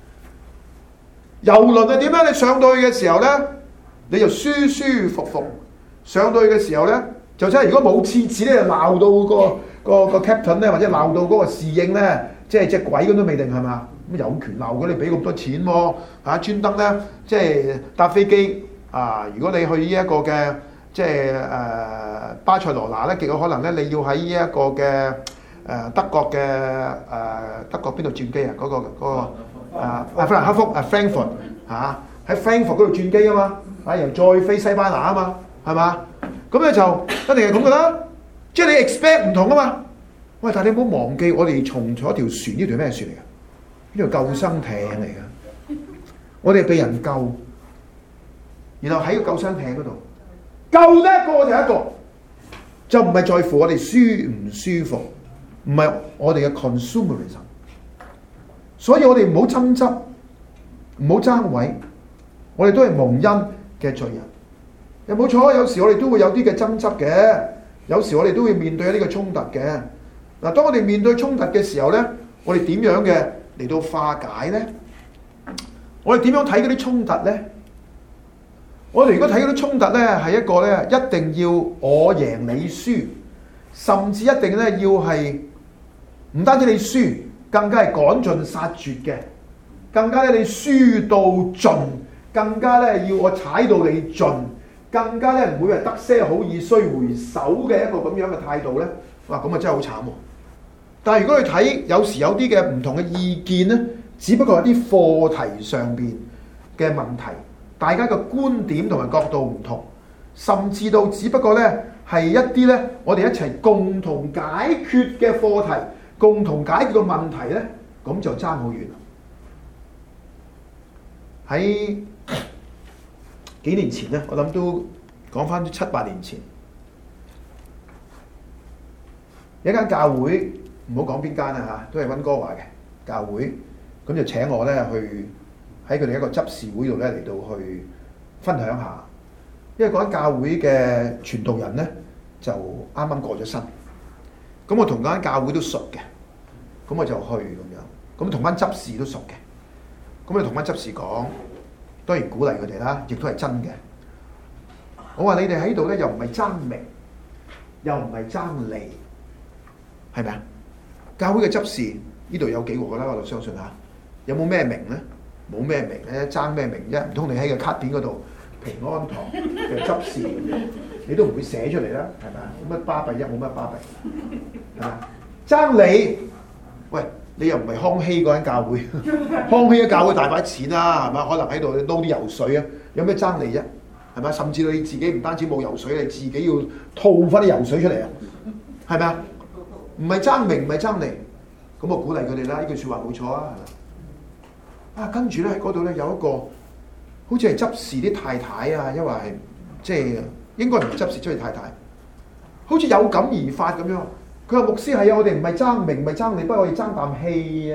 Speaker 1: 郵輪係點咧？你上到去嘅時候咧，你就舒舒服服。上到去嘅時候咧，就真係如果冇廁紙咧，鬧到個 captain 咧，或者鬧到嗰個侍應咧，即係隻鬼咁都未定係嘛？咁有權鬧嘅，你俾咁多錢喎專登咧，即係搭飛機如果你去呢一個嘅即係巴塞羅那咧，極有可能咧，你要喺呢一個嘅德國嘅德國邊度轉機啊？嗰個弗蘭克福Frankfurt 喺 Frankfurt 嗰度轉機啊嘛，然後再飛西班牙啊嘛，係嘛？咁咧就一定係咁噶啦，即係你 expect 唔同啊嘛。喂，但係你唔好忘記，我哋從坐一條船，呢條咩船嚟㗎？呢條救生艇嚟㗎。我哋被人救，然後喺個救生艇嗰度救得一個就一個，就唔係在乎我哋舒唔舒服，唔係我哋嘅 consumerism。所以我哋唔好爭執，唔好爭位，我哋都係蒙恩嘅罪人。有冇錯？有時我哋都會有啲嘅爭執嘅，有時我哋都會面對呢個衝突嘅。當我哋面對衝突嘅時候咧，我哋點樣嘅嚟到化解呢？我哋點樣睇嗰啲衝突呢？我哋如果睇嗰啲衝突呢，係一個呢，一定要我贏你輸，甚至一定呢要係唔單止你輸，更加係趕盡殺絕嘅，更加咧你輸到盡，更加咧要我踩到你盡，更加咧唔會係得些好意須回首嘅一個咁樣嘅態度咧，哇！咁啊真係好慘喎。但係如果你睇有時有啲嘅唔同嘅意見咧，只不過係啲課題上邊嘅問題，大家嘅觀點同埋角度唔同，甚至到只不過咧係一啲咧我哋一齊共同解決嘅課題，共同解決嘅問題咧，咁就爭好遠。喺幾年前咧，我諗都講翻7、8年前，有一間教會，唔好講邊間啦嚇，都係溫哥華嘅教會，咁就請我咧去喺佢哋一個執事會度咧嚟到去分享下，因為嗰間教會嘅傳道人咧就啱啱過咗身，咁我同嗰間教會都熟嘅，咁我就去咁樣，咁同班執事都熟嘅。咁你同班執事講，當然鼓勵佢哋啦，亦都係真嘅。我話你哋喺度咧，又唔係爭名，又唔係爭利，係咪啊？教會嘅執事呢度有幾個啦，我就相信嚇。有冇咩名咧？冇咩名咧，爭咩名啫？唔通你喺個卡片嗰度平安堂嘅執事，你都唔會寫出嚟啦，係咪啊？冇乜巴閉啫，冇乜巴閉，係咪啊？爭利，喂！你又唔係康熙嗰間教會，康熙嘅教會大把錢啦，係咪？可能喺度撈啲油水啊，有咩爭利啫？係咪？甚至你自己唔單止冇油水，你自己要吐翻啲油水出嚟啊？係咪啊？唔係爭名，唔係爭利，咁我鼓勵佢哋啦。呢句説話冇錯啊，係咪？啊，跟住咧喺嗰度咧有一個好似係執事啲太太啊，因為係即係應該唔係執事，出嚟太太，好似有感而發咁樣。佢話牧師係啊，我哋唔係爭名，唔係爭利，不過我哋爭啖氣啊！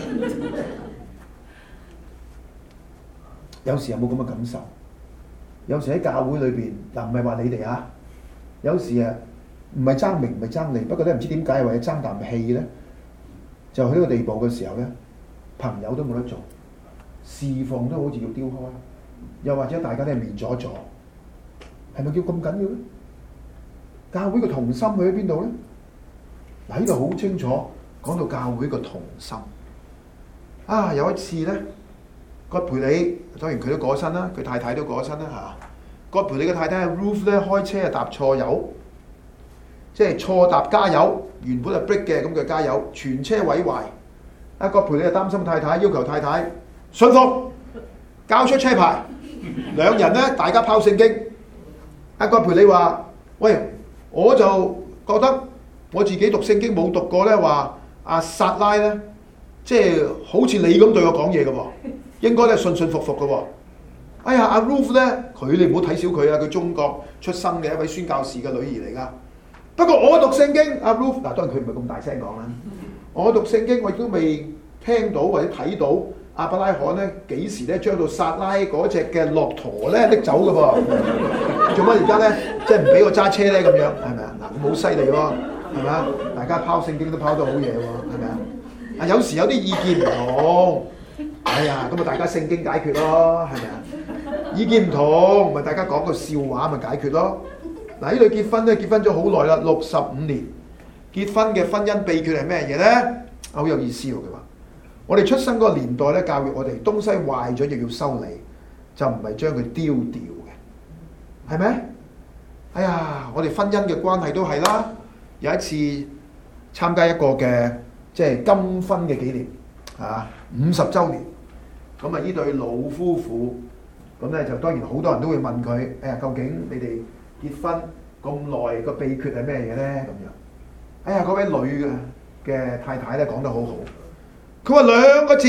Speaker 1: 有時有冇咁嘅感受？有時喺教會裏邊，嗱唔係話你哋啊，有時啊唔係爭名，唔係爭利，不過咧唔知點解為咗爭啖氣咧，就去呢個地步嘅時候咧，朋友都冇得做，侍奉都好似要丟開，又或者大家都係面阻阻，係咪叫咁緊要咧？教會嘅同心去喺邊度咧？嗱，呢度好清楚講到教會個同心啊！有一次咧，葛培理當然佢都過身啦，佢太太都過身啦嚇。葛培理嘅太太 Ruth 咧開車搭錯油，即係錯搭加油，原本係 brake 嘅，咁佢加油，全車毀壞。啊，葛培理就擔心太太，要求太太信服，交出車牌。兩人咧大家拋聖經。啊，葛培理話：喂，我就覺得。我自己讀聖經冇讀過咧，話阿撒拉咧，即係好似你咁對我講嘢嘅喎，應該咧信信服服嘅喎。哎呀，阿 Ruth 咧，你唔好睇小佢啊，佢中國出生嘅一位宣教士嘅女兒嚟噶。不過我讀聖經，阿 Ruth 嗱，當然佢唔係咁大聲講啦。我讀聖經，我亦都未聽到或者睇到亞伯拉罕咧幾時咧將到撒拉嗰隻嘅駱駝咧拎走嘅噃。做乜而家咧即係唔俾我揸車咧咁樣？係咪啊？嗱，咁好犀利喎！係咪啊？大家拋聖經都拋到好嘢喎，係咪啊？啊，有時有啲意見唔同，哎呀，咁咪大家聖經解決咯，係咪啊？意見唔同，咪大家講個笑話咪解決咯。嗱，呢對結婚咧結婚咗好耐啦，65年。結婚嘅婚姻秘訣係咩嘢咧？好有意思喎！佢話：我哋出生嗰個年代咧，教育我哋東西壞咗就要修理，就唔係將佢丟掉嘅，係咪？哎呀，我哋婚姻嘅關係都係啦。有一次參加一個嘅即係金婚嘅紀念啊，50週年，咁啊呢對老夫婦，咁咧就當然好多人都會問佢：哎呀，究竟你哋結婚咁耐個秘訣係咩嘢咧？咁樣，哎呀，嗰位女嘅太太咧講得好好，佢話兩個字，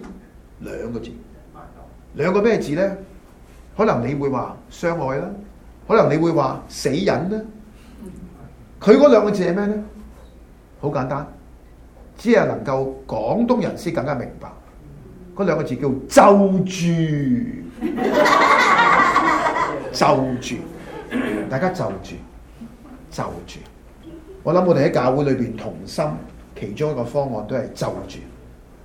Speaker 1: 兩個咩字咧？可能你會話相愛啦，可能你會話死忍啦。佢嗰兩個字係咩咧？好簡單，只係能夠廣東人先更加明白。嗰兩個字叫就住，就住，大家就住，就住。我諗我哋喺教會裏邊同心，其中一個方案都係就住。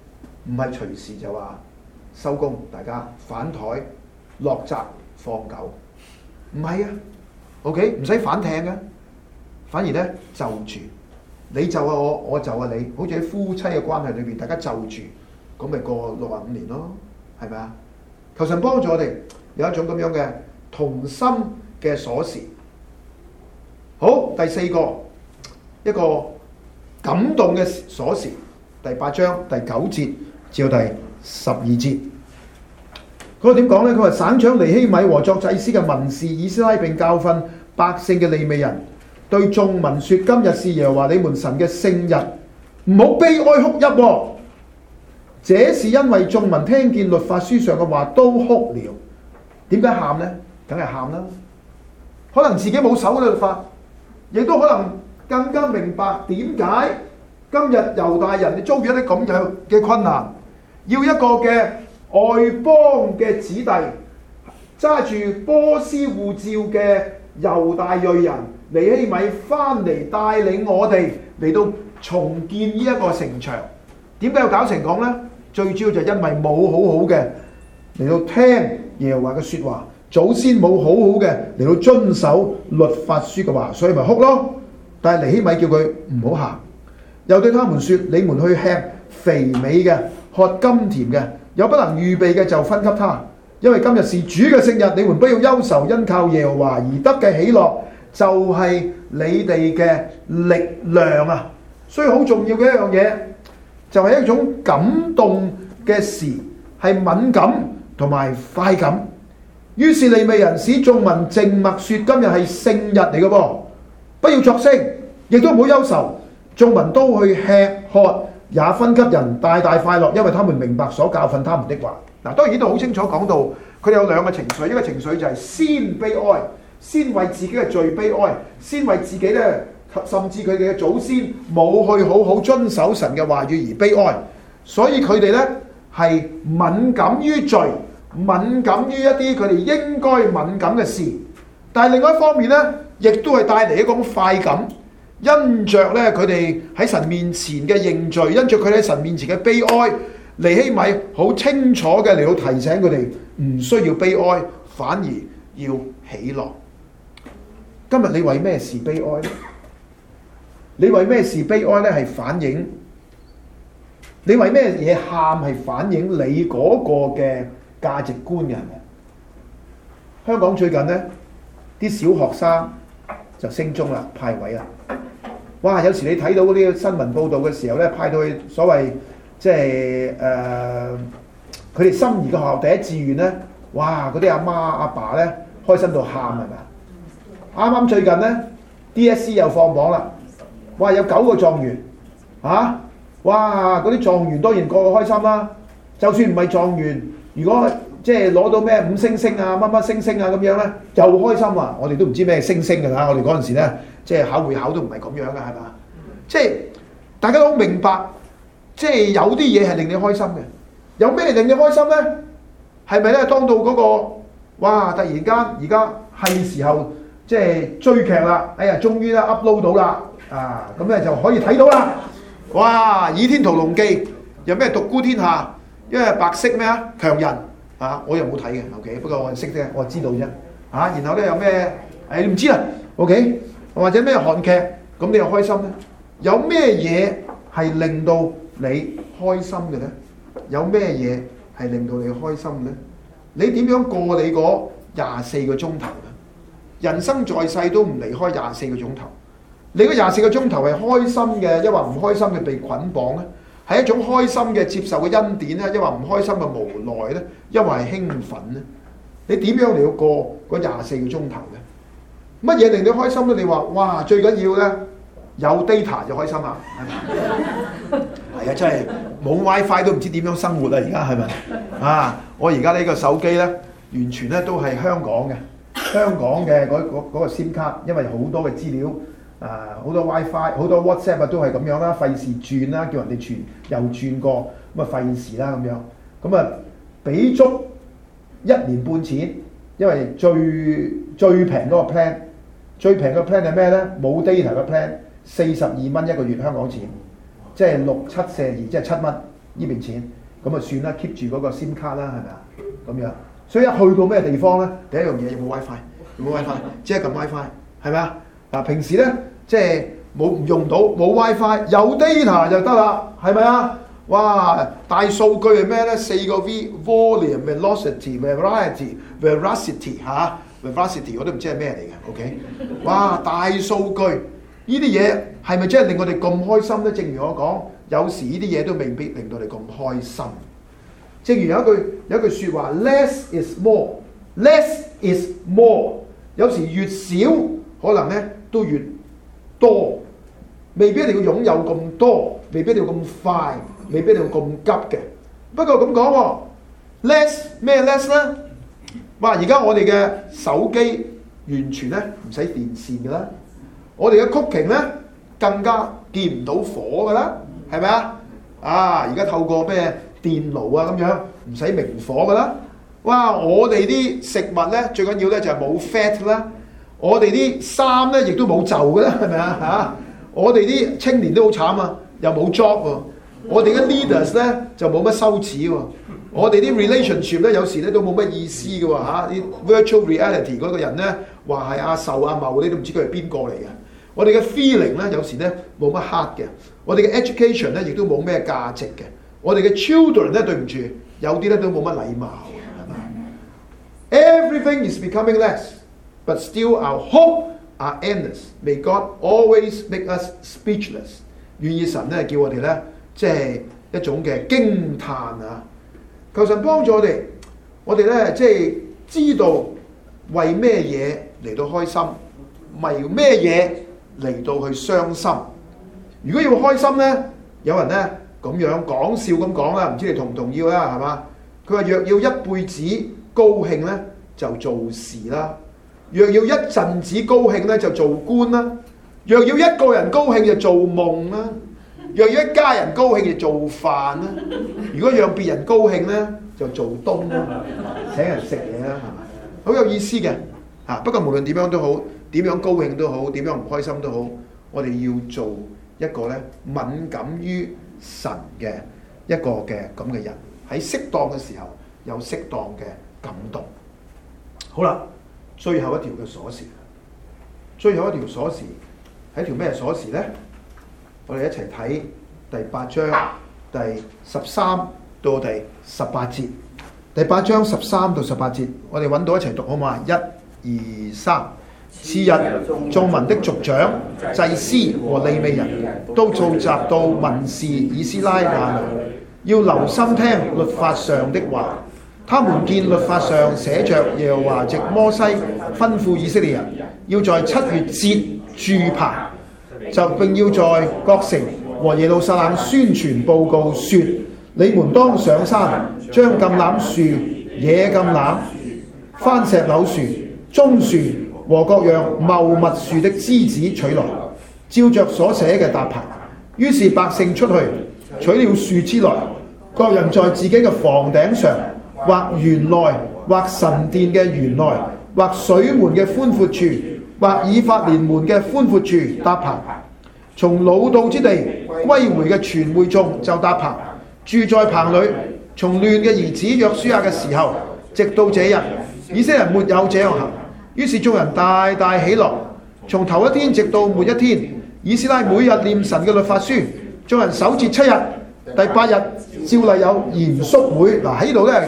Speaker 1: 唔係隨時就話收工，大家反台落閘放狗，唔係啊 ，OK， 唔使反艇嘅，反而咧就住，你就啊我，我就啊你，好似喺夫妻嘅關係裏邊，大家就住，咁咪過65年咯，係咪啊？求神幫助我哋有一種咁樣嘅同心嘅鎖匙。好，第四個一個感動嘅鎖匙，第8章第9節至到第12節。佢點講呢？佢話省長尼希米和作祭司嘅文士以斯拉，並教訓百姓嘅利未人，對眾民說：今日是耶和華你們神嘅聖日，唔好悲哀哭泣喎。這是因為眾民聽見律法書上嘅話都哭了。點解喊呢？梗係喊啦。可能自己冇守律法，亦都可能更加明白點解今日猶大人遭遇一啲咁樣嘅困難，要一個嘅外邦嘅子弟揸住波斯護照嘅猶大裔人尼希米翻嚟帶領我哋嚟到重建呢一個城牆。點解要搞成咁呢？最主要就因為冇好好嘅嚟到聽耶和華嘅説話，祖先冇好好嘅嚟到遵守律法書嘅話，所以咪哭咯。但係尼希米叫佢唔好喊，又對他們說：你們去吃肥美嘅，喝甘甜嘅，有不能預備嘅就分給他，因為今日是主嘅聖日，你們不要憂愁，因靠耶和華而得嘅喜樂就係你哋嘅力量啊！所以好重要嘅一樣嘢，就係一種感動嘅事，係敏感同埋快感。於是利未人使眾民靜默說：今日係聖日嚟嘅噃，不要作聲，亦都唔好憂愁。眾民都去吃喝，也分給人，大大快樂，因為他們明白所教訓他們的話。嗱，當然呢度好清楚講到，佢哋有兩個情緒，一個情緒就係先悲哀，先為自己嘅罪悲哀，先為自己咧，甚至佢哋嘅祖先冇去好好遵守神嘅話語而悲哀，所以佢哋咧係敏感於罪，敏感於一啲佢哋應該敏感嘅事。但係另外一方面咧，亦都係帶嚟一種快感，因着咧佢哋喺神面前嘅認罪，因着佢哋喺神面前嘅悲哀，尼希米好清楚嘅嚟到提醒佢哋唔需要悲哀，反而要喜樂。今日你為咩事悲哀呢？你為咩事悲哀呢？係反映你為咩嘢喊，係反映你嗰個嘅價值觀嘅，係咪？香港最近呢啲小學生就升中啦，派位啦。哇！有時你睇到嗰啲新聞報導嘅時候咧，派到去所謂即係佢哋心儀嘅學校第一志願咧，哇！嗰啲阿媽阿爸咧開心到喊，係咪？啱啱最近咧 DSE 又放榜啦，哇！有9個狀元嚇，哇！嗰啲狀元當然個個開心啦。就算唔係狀元，如果即係攞到咩5星星啊、乜乜星星啊咁樣咧，又開心啊！我哋都唔知咩星星㗎啦，我哋嗰陣時咧即係考會考都唔係咁樣㗎，係嘛？即係大家都好明白，即係有啲嘢係令你開心嘅。有咩令你開心咧？係咪咧？當到嗰個哇！突然間而家係時候即係追劇啦！哎呀，終於咧 upload 到啦啊！咁咧就可以睇到啦！哇！倚天屠龍記有咩獨孤天下，因為白色咩啊強人啊，我又冇睇嘅 ，OK， 不過我識啫，我知道啫啊。然後咧有咩你唔知啦 ，OK， 或者咩韓劇，咁你又開心咧？有咩嘢係令到你開心嘅咧？有咩嘢係令到你開心嘅咧？你點樣過你嗰24個鐘頭咧？人生在世都唔離開24個鐘頭。你嗰24個鐘頭係開心嘅，抑或唔開心嘅被捆綁咧？係一種開心嘅接受嘅恩典咧，抑或唔開心嘅無奈咧？抑或係興奮咧？你點樣嚟到過嗰24個鐘頭咧？乜嘢令你開心咧？你話哇，最緊要咧有 data 就開心啦，係咪？係啊，真係冇 WiFi 都唔知點樣生活啦，而家係咪？啊，我而家呢個手機咧，完全咧都係香港嘅嗰個 SIM 卡，因為好多嘅資料。好多 WiFi 好多 WhatsApp 啊，都係咁樣啦，費事轉啦，叫人哋傳又轉過，咁啊費事啦咁樣，咁啊俾足1年半錢，因為最平嗰個 plan， 最平嘅 plan 係咩咧？冇 data 嘅 plan， 42蚊一個月香港錢，即係6742，即係7蚊呢邊錢， 咁啊算啦 ，keep 住嗰個 SIM 卡啦，係咪啊？咁樣，所以一去到咩地方咧，第一樣嘢有冇 WiFi， 有冇 WiFi， 即係撳 WiFi， 係咪啊？嗱，平時咧即係唔用到冇 WiFi， 有 data 就得啦，係咪啊？哇！大數據係咩咧？4個 V：Volume、Velocity、Veracity 嚇。Velocity 我都唔知係咩嚟嘅 ，OK？ 哇！大數據呢啲嘢係咪真係令我哋咁開心咧？正如我講，有時呢啲嘢都未必令到你咁開心。正如有一句説話 ，less is more，less is more。有時越少可能咧都越多，未必一定要擁有咁多，未必一定要咁快，未必一定要咁急嘅。不過咁講喎 ，less 咩 less 咧？哇！而家我哋嘅手機完全咧唔使電線㗎啦，我哋嘅cooking咧更加見唔到火㗎啦，係咪啊？而家透過咩電爐啊咁樣，唔使明火㗎啦。哇！我哋啲食物咧最緊要咧就係冇 fat 啦，我哋啲衫咧亦都冇袖㗎啦，係咪啊？嚇！我哋啲青年都好慘啊，又冇 job 喎，我哋嘅 leaders 咧就冇乜羞恥喎。我哋啲 relationship 咧，有時咧都冇乜意思嘅喎嚇，啲 virtual reality 嗰個人咧話係阿壽阿茂，你都唔知佢係邊個嚟嘅。我哋嘅 feeling 咧，有時咧冇乜 heart 嘅。我哋嘅 education 咧，亦都冇咩價值嘅。我哋嘅 children 咧，對唔住，有啲咧都冇乜禮貌，係咪 ？Everything is becoming less, but still our hope are endless. May God always make us speechless. 願意神咧叫我哋咧，即係一種嘅驚嘆啊！求神幫助我哋咧即係知道為咩嘢嚟到開心，為咩嘢嚟到去傷心。如果要開心咧，有人咧咁樣講笑咁講啦，唔知你同唔同意啦，係嘛？佢話若要一輩子高興咧，就做事啦；若要一陣子高興咧，就做官啦；若要一個人高興就做夢啦。若要一家人高興就做飯啦，如果讓別人高興咧就做冬啦，請人食嘢啦，係咪？好有意思嘅嚇。不過無論點樣都好，點樣高興都好，點樣唔開心都好，我哋要做一個咧敏感於神嘅一個嘅咁嘅人，喺適當嘅時候有適當嘅感動。好啦，最後一條嘅鎖匙，最後一條鎖匙係條咩鎖匙咧？我哋一齊睇第8章第13到第18節。第8章13到18節，我哋揾到一齊讀好嘛？1、2、3。次日，眾民的族長、祭司和利未人都召集到文士以斯拉那裏，要留心聽律法上的話。他們見律法上寫着耶和華藉摩西吩咐以色列人，要在7月節住棚。並要在各城和耶路撒冷宣傳報告說：你們當上山，將橄欖樹、野橄欖、番石榴樹、棕樹和各樣茂密樹的枝子取來，照着所寫嘅搭棚。於是百姓出去，取了樹枝來，各人在自己嘅房頂上，或園內，或神殿嘅園內，或水門嘅寬闊處，或以法蓮門嘅寬闊處搭棚。從老道之地歸回嘅全會眾就搭棚，住在棚裏。從嫩嘅兒子約書亞嘅時候，直到這日，以色列人沒有這樣行。於是眾人大大喜樂。從頭一天直到末一天，以斯拉每日念神嘅律法書。眾人守節7日，第8日照例有嚴肅會。嗱，喺呢度咧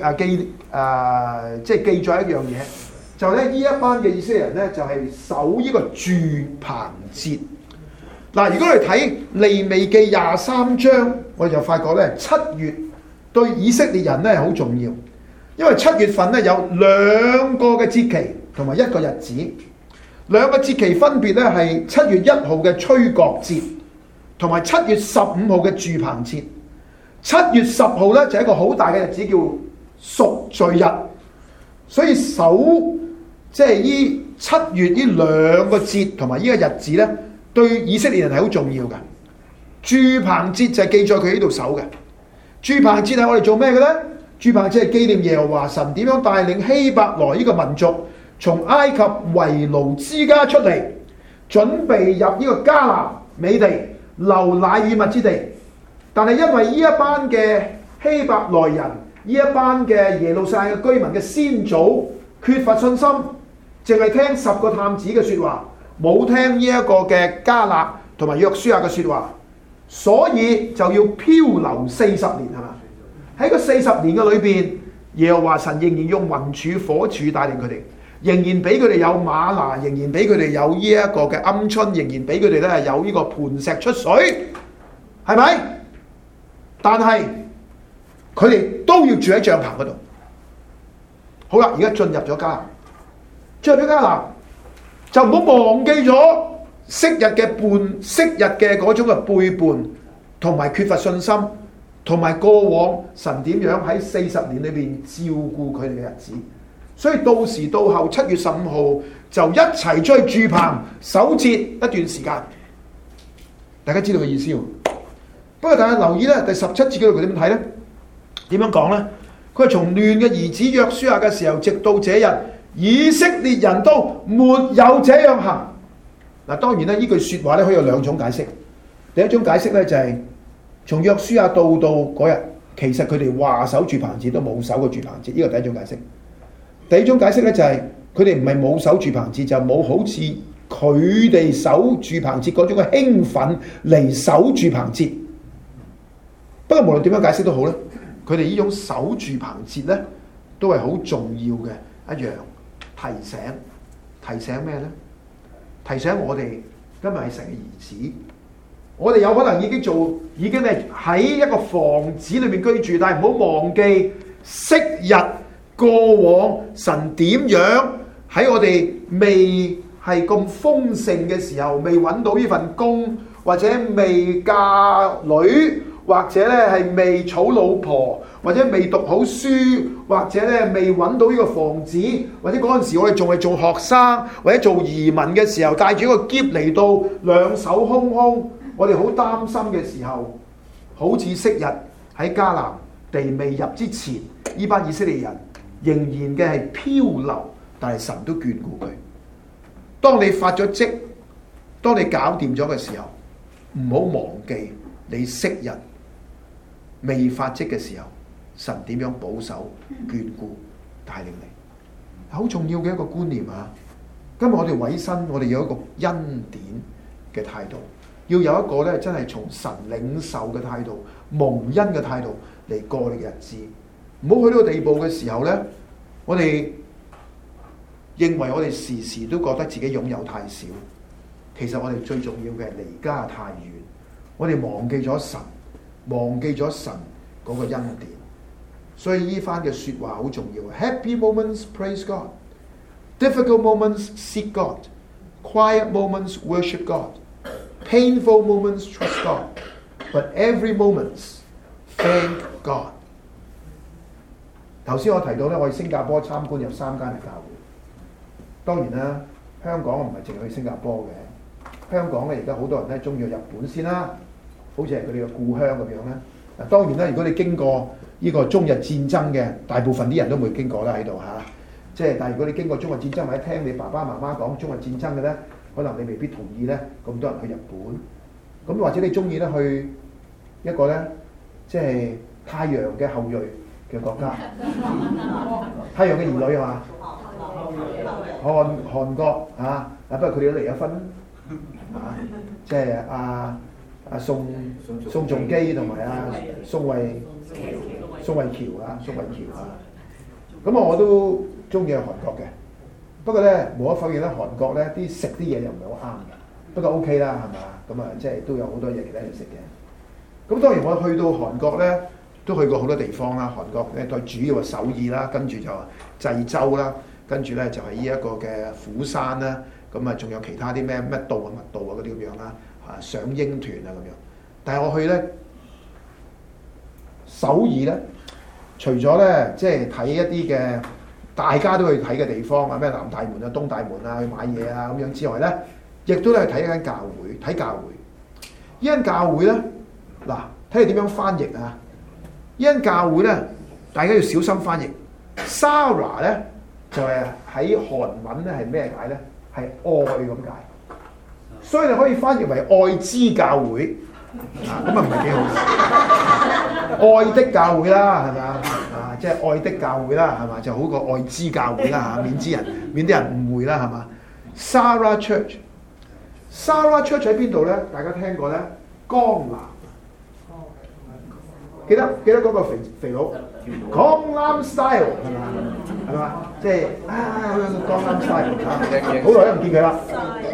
Speaker 1: 即係記載一樣嘢，就咧呢一班嘅以色列人咧就係守呢個住棚節。嗱，如果我哋睇利未記23章，我哋就發覺咧7月對以色列人咧好重要，因為7月份咧有2個嘅節期同埋1個日子。2個節期分別咧係7月1號嘅吹角節，同埋7月15號嘅住棚節。7月10號咧就係一個好大嘅日子，叫贖罪日。所以守即係呢7月呢2個節同埋呢個日子咧，對以色列人係好重要嘅。住棚節就係記載佢喺度守嘅。住棚節係我哋做咩嘅咧？住棚節係紀念耶和華神點樣帶領希伯來呢個民族從埃及為奴之家出嚟，準備入呢個迦南美地流奶與蜜之地。但係因為呢一班嘅
Speaker 2: 希伯來人呢一班嘅耶路撒冷嘅居民嘅先祖缺乏信心，淨係聽10個探子嘅説話，冇聽呢一個嘅迦勒同埋約書亞嘅説話，所以就要漂流40年，係嘛？喺個40年嘅裏邊，耶和華神仍然用雲柱火柱帶領佢哋，仍然俾佢哋有嗎哪，仍然俾佢哋有呢一個嘅鵪鶉，仍然俾佢哋咧有呢個磐石出水，係咪？但係佢哋都要住喺帳篷嗰度。好啦，而家進入咗迦南，進入咗迦南就唔好忘記咗昔日嘅嗰種嘅背叛同埋缺乏信心，同埋過往神點樣喺40年裏邊照顧佢哋嘅日子。所以到時到後7月15號就一齊出去住棚守節一段時間。大家知道嘅意思喎。不過大家留意咧，第17節嗰度佢點睇咧？點樣講咧？佢話從嫩嘅兒子約書亞嘅時候，直到這日，以色列人都沒有這樣行。嗱，當然咧，呢句説話咧可以有2種解釋。第一種解釋咧就係從約書亞到嗰日，其實佢哋話守住棚節都冇守過住棚節，呢個第一種解釋。第二種解釋咧就係佢哋唔係冇守住棚節，就冇好似佢哋守住棚節嗰種嘅興奮嚟守住棚節。不過無論點樣解釋都好咧，佢哋呢種守住棚節咧，都係好重要嘅一樣提醒咩咧？提醒我哋今日係神嘅兒子，我哋有可能已經係喺一個房子裏面居住，但係唔好忘記昔日過往神點樣喺我哋未係咁豐盛嘅時候，未揾到呢份工，或者未嫁女，或者咧係未娶老婆，或者未讀好書，或者咧未揾到呢個房子，或者嗰陣時我哋仲係做學生或者做移民嘅時候，帶住一個篋嚟到兩手空空，我哋好擔心嘅時候，好似昔日喺迦南地未入之前，呢班以色列人仍然嘅係漂流，但係神都眷顧佢。當你發咗職，當你搞掂咗嘅時候，唔好忘記你昔日未發職嘅時候，神點樣保守、眷顧、帶領你，好重要嘅一個觀念啊！今日我哋委身，我哋有一個恩典嘅態度，要有一個咧真係從神領受嘅態度、蒙恩嘅態度嚟過你嘅日子。唔好去到個地步嘅時候咧，我哋認為我哋時時都覺得自己擁有太少，其實我哋最重要嘅係離家太遠，我哋忘記咗神，忘記咗神嗰個恩典。所以呢番嘅説話好重要。Happy moments praise God, difficult moments seek God, quiet moments worship God, painful moments trust God, but every moment thank God。頭先我提到咧，我去新加坡參觀有3間嘅教會。當然啦，香港唔係淨係去新加坡嘅。香港咧而家好多人咧中意去日本先啦，好似係佢哋嘅故鄉咁樣咧。嗱，當然啦，如果你經過呢個中日戰爭嘅，大部分啲人都冇經過啦喺度嚇。即係，但係如果你經過中日戰爭或者聽你爸爸媽媽講中日戰爭嘅咧，可能你未必同意咧咁多人去日本。咁或者你中意咧去一個咧，即係太陽嘅後裔嘅國家，太陽嘅兒女係嘛？韓國啊，不過佢哋都離咗婚啊，即係宋仲基同埋宋慧喬啊，咁我都中意去韓國嘅。不過咧，無可否認咧，韓國咧啲食啲嘢又唔係好啱嘅。不過 OK 啦，係嘛？咁啊，即係都有好多嘢其他嘢食嘅。咁當然我去到韓國咧，都去過好多地方啦。韓國咧，主要係首爾啦，跟住就濟州啦，跟住咧就係呢一個嘅釜山啦。咁啊，仲有其他啲咩道啊、密道啊嗰啲咁樣啦，賞櫻團啊咁樣。但係我去咧首爾咧，除咗咧即係睇一啲嘅大家都去睇嘅地方啊，咩南大門啊、東大門啊去買嘢啊咁樣之外咧，亦都係睇一間教會，睇教會。呢間教會咧，嗱，睇你點樣翻譯啊？呢間教會咧，大家要小心翻譯。Sarah 咧就係喺韓文咧係咩解咧？係愛咁解，所以你可以翻譯為愛之教會啊，咁啊唔係幾好。 愛的教會啦，係咪啊？即係愛的教會啦，係嘛？就好過愛之教會啦嚇，免啲人誤會啦，係嘛？Sarah Church 喺邊度咧？大家聽過咧？江南，記得嗰個肥佬，江南 style 係嘛？即係江南 style 好耐都唔見佢啦。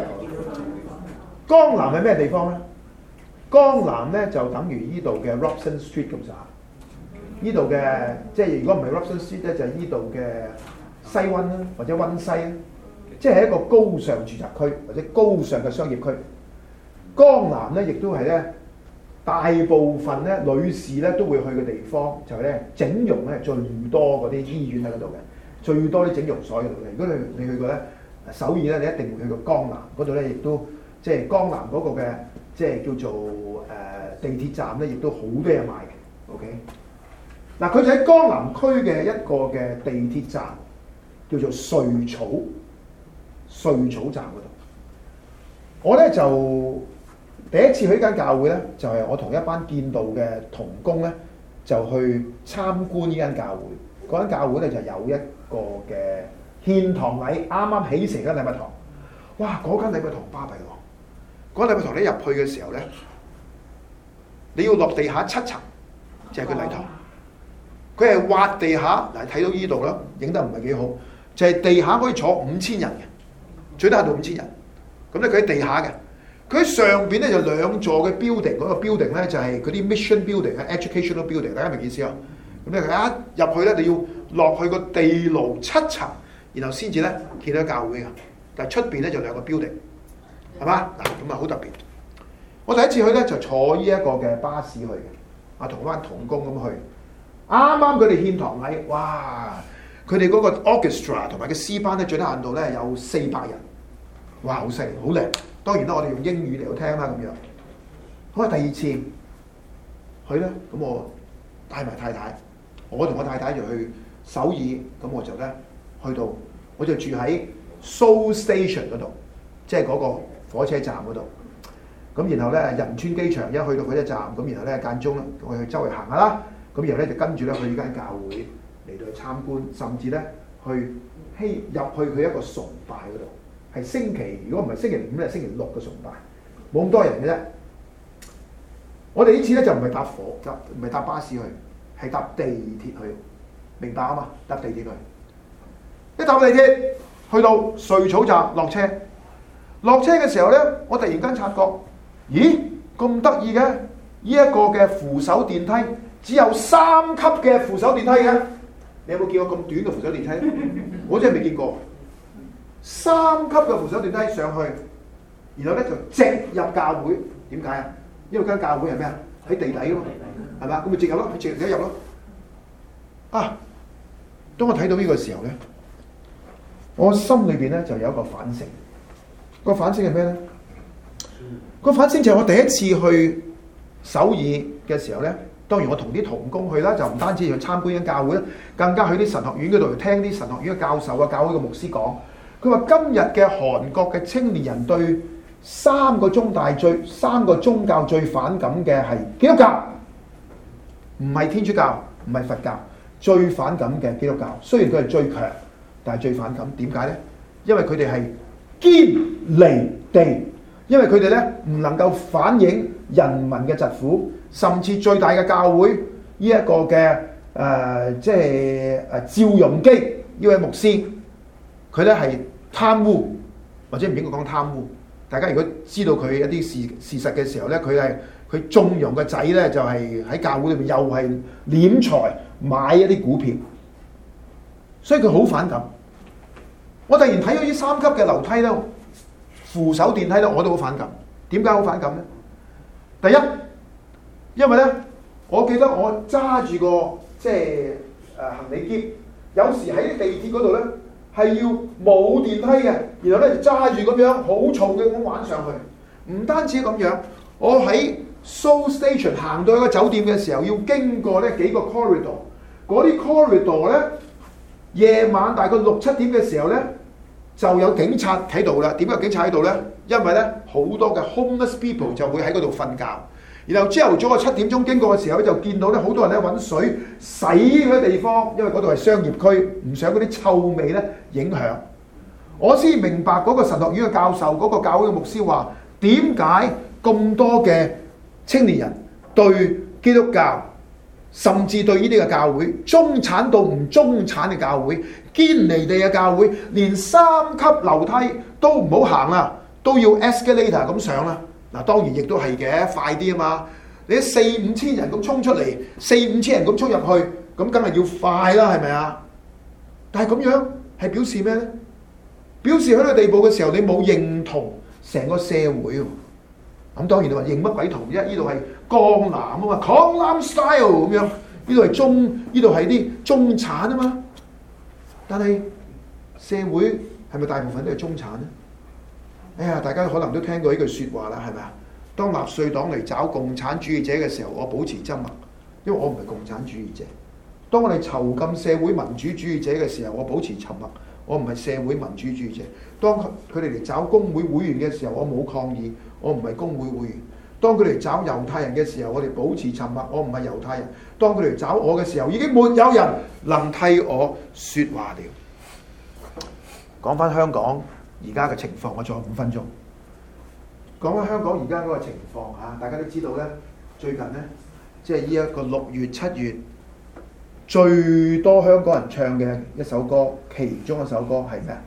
Speaker 2: 江南係咩地方咧？江南咧就等於依度嘅 Robson Street 咁上下，依度嘅即係如果唔係 Robson Street 咧，就係依度嘅西灣啦，或者灣西啦，即係一個高尚住宅區或者高尚嘅商業區。江南咧亦都係咧大部分咧女士咧都會去嘅地方，就係咧整容咧最多嗰啲醫院喺嗰度嘅，最多啲整容所喺度嘅。如果你去過咧首爾咧，你一定會去過江南嗰度咧，亦都即係江南嗰個嘅。即係叫做地鐵站咧，亦都好多嘢賣嘅。OK，嗱佢就喺江南區嘅一個嘅地鐵站，叫做瑞草站嗰度。我咧就第一次去呢間教會咧，就係我同一班建道嘅同工咧，就去參觀呢間教會。嗰間教會咧就有一個嘅獻堂禮，啱啱起成間禮拜堂。哇！嗰間禮拜堂巴閉喎。嗰個禮拜堂你入去嘅時候咧，你要落地下7層，就係佢禮堂。佢係挖地下，嗱睇到呢度啦，影得唔係幾好，就係地下可以坐5000人嘅，最多係到5000人。咁咧佢喺地下嘅，佢喺上邊咧就2座嘅 building，嗰個 building 咧就係嗰啲 mission building 啊 educational building， 大家明唔明意思啊？咁咧佢一入去咧，你要落去個地牢7層，然後先至咧見到教會嘅。但係出邊咧就2個 building。係嘛？嗱咁啊好特別。我第一次去咧就坐呢一個嘅巴士去嘅，同班同工咁去。啱啱佢哋獻堂禮，哇！佢哋嗰個 orchestra 同埋個詩班咧，最低限度咧有400人，哇！好犀利，好靚。當然啦，我哋用英語嚟到聽啦咁樣。好啊，第二次去咧，咁我帶埋太太，我同我太太就去首爾，咁我就咧去到，我就住喺 Seoul Station 嗰度，即係嗰個火車站嗰度，咁然後咧仁川機場一去到火車站，咁然後咧間中咧我去周圍行下啦，咁然後咧就跟住咧去呢間教會嚟到去參觀，甚至咧去入去佢一個崇拜嗰度，係星期如果唔係星期5咧，星期6嘅崇拜，冇咁多人嘅啫。我哋呢次咧就唔係唔係搭巴士去，係搭地鐵去，明白啊嘛？搭地鐵去，一搭地鐵去到瑞草站落車。落車嘅時候咧，我突然間察覺，咦咁得意嘅，呢一個嘅扶手電梯只有3級嘅扶手電梯嘅，你有冇見過咁短嘅扶手電梯？我真係未見過。3級嘅扶手電梯上去，然後咧就直入教會。點解啊？因為間教會係咩啊？喺地底㗎嘛，係嘛？咁咪直入咯，直入咯。啊！當我睇到呢個時候咧，我心裏邊咧就有一個反省。個反省係咩咧？個反省就係我第一次去首爾嘅時候咧，當然我同啲同工去啦，就唔單止去參觀緊教會啦，更加去啲神學院嗰度聽啲神學院嘅教授啊、教會嘅牧師講。佢話今日嘅韓國嘅青年人對3個宗教最反感嘅係基督教，唔係天主教，唔係佛教，最反感嘅基督教。雖然佢係最強，但係最反感。點解咧？因為佢哋係堅離地，因為佢哋咧唔能夠反映人民嘅疾苦，甚至最大嘅教會呢一個嘅即係趙容基呢位牧師，佢咧係貪污，或者唔應該講貪污。大家如果知道佢一啲事實嘅時候咧，佢縱容個仔咧就係喺教會裏面又係斂財買一啲股票，所以佢好反感。我突然睇到呢3級嘅樓梯咧，扶手電梯咧，我都好反感。點解好反感咧？第一，因為咧，我記得我揸住個即係行李篋，有時喺地鐵嗰度咧係要冇電梯嘅，然後咧就揸住咁樣好重嘅咁玩上去。唔單止咁樣，我喺 Seoul Station 行到一個酒店嘅時候，要經過呢幾個 corridor， 嗰啲 corridor 咧，夜晚大概6、7點嘅時候咧，就有警察喺度啦。點解有警察喺度咧？因為咧好多嘅 homeless people 就會喺嗰度瞓覺， 然後朝頭早嘅7點鐘經過嘅時候就見到咧好多人咧揾水洗嗰啲地方，因為嗰度係商業區，唔想嗰啲臭味咧影響。我先明白嗰個神學院嘅教授，嗰個教會嘅牧師話，點解咁多嘅青年人對基督教，甚至對呢啲嘅教會，中產到唔中產嘅教會，堅尼地嘅教會，連3級樓梯都唔好行啦，都要 escalator 咁上啦。嗱，當然亦都係嘅，快啲啊嘛！你4-5千人咁衝出嚟，4-5千人咁衝入去，咁梗係要快啦，係咪啊？但係咁樣係表示咩咧？表示喺呢個地步嘅時候，你冇認同成個社會喎。咁當然你話認乜鬼同啫？呢度係江南啊嘛，江南 style 咁樣，呢度係啲中產啊嘛。但係社會係咪大部分都係中產咧？哎呀，大家可能都聽過呢句説話啦，係咪啊？當納粹黨嚟找共產主義者嘅時候，我保持緘默，因為我唔係共產主義者。當我哋囚禁社會民主主義者嘅時候，我保持沉默，我唔係社會民主主義者。當佢哋嚟找工會會員嘅時候，我冇抗議，我唔係工會會員。當佢哋找猶太人嘅時候，我哋保持沉默，我唔係猶太人。當佢哋找我嘅時候，已經沒有人能替我説話了。講翻香港而家嘅情況，我仲有5分鐘。講翻香港而家嗰個情況嚇，大家都知道咧，最近咧，即係呢一個6月、7月最多香港人唱嘅一首歌，其中一首歌係咩啊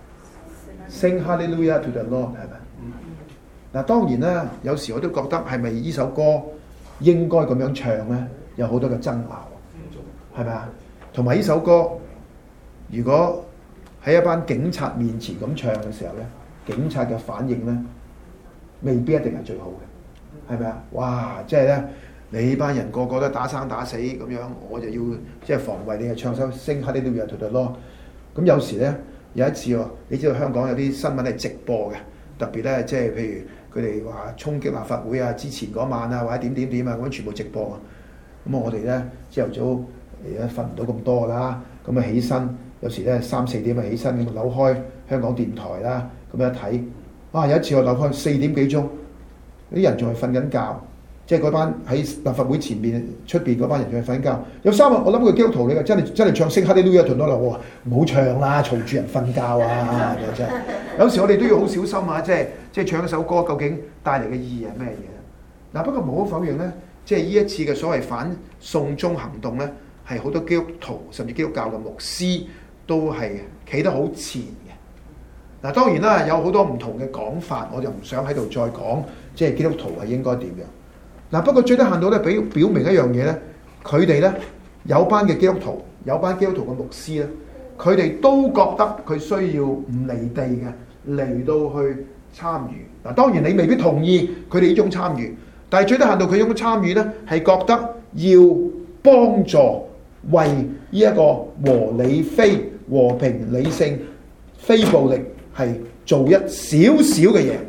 Speaker 2: ？Sing Hallelujah to the Lord 係咪？嗱，當然啦，有時我都覺得係咪呢首歌應該咁樣唱咧？有好多嘅爭拗，係咪啊？同埋呢首歌，如果喺一班警察面前咁唱嘅時候咧，警察嘅反應咧，未必一定係最好嘅，係咪啊？哇！即係咧，你班人個個都打生打死咁樣，我就要即係防衛你，係唱首《Sing Hallelujah to the Lord》。咁有時咧，有一次喎，你知道香港有啲新聞係直播嘅，特別咧，即係譬如佢哋話衝擊立法會啊，之前嗰晚啊，或者點啊，咁樣全部直播啊。咁我哋咧朝頭早而家瞓唔到咁多啦，咁啊起身，有時咧3-4點啊起身，咁啊扭開香港電台啦，咁樣一睇。哇！有一次我扭開4點幾鐘，啲人仲係瞓緊覺，即係嗰班喺立法會前面出邊嗰班人仲係瞓緊覺。有3個，我諗佢基督徒嚟嘅，真係唱《Sing Hallelujah to the Lord》喎，唔好唱啦，嘈住人瞓覺啊！真係。有時我哋都要好小心啊，即係唱一首歌究竟帶嚟嘅意義係咩嘢？嗱，不過無可否認咧，即係呢一次嘅所謂反送中行動咧，係好多基督徒甚至基督教嘅牧師都係企得好前嘅。嗱，當然啦，有好多唔同嘅講法，我就唔想喺度再講，即係基督徒係應該點樣。嗱，不過最低限度咧，表明一樣嘢咧，佢哋咧有班嘅基督徒，有班基督徒嘅牧師咧，佢哋都覺得佢需要唔離地嘅嚟到去參與。嗱，當然你未必同意佢哋呢種參與，但係最低限度佢呢種參與咧，係覺得要幫助為呢一個和平、理性、非暴力。係做一少少嘅嘢，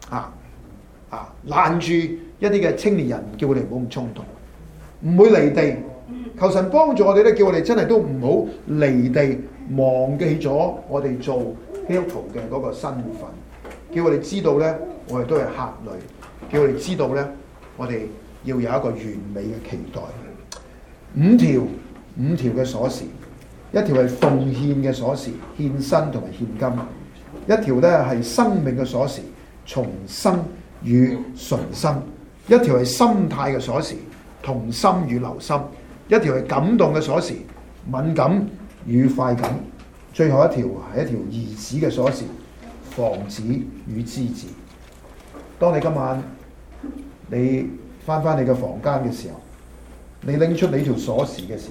Speaker 2: 攔住一啲嘅青年人，叫佢哋唔好咁衝動，唔會離地。求神幫助我哋咧，叫我哋真係都唔好離地，忘記咗我哋做基督徒嘅嗰個身份，叫我哋知道咧，我哋都係客旅，叫我哋知道咧，我哋要有一個完美嘅期待。5條嘅鎖匙，一條係奉獻嘅鎖匙，獻身同埋獻金。一條咧係生命嘅鎖匙，重生與純生；一條係心態嘅鎖匙，同心與留心；一條係感動嘅鎖匙，敏感與快感；最後一條係一條兒子嘅鎖匙，防止與支持。當你今晚你翻你嘅房間嘅時候，你拎出你條鎖匙嘅時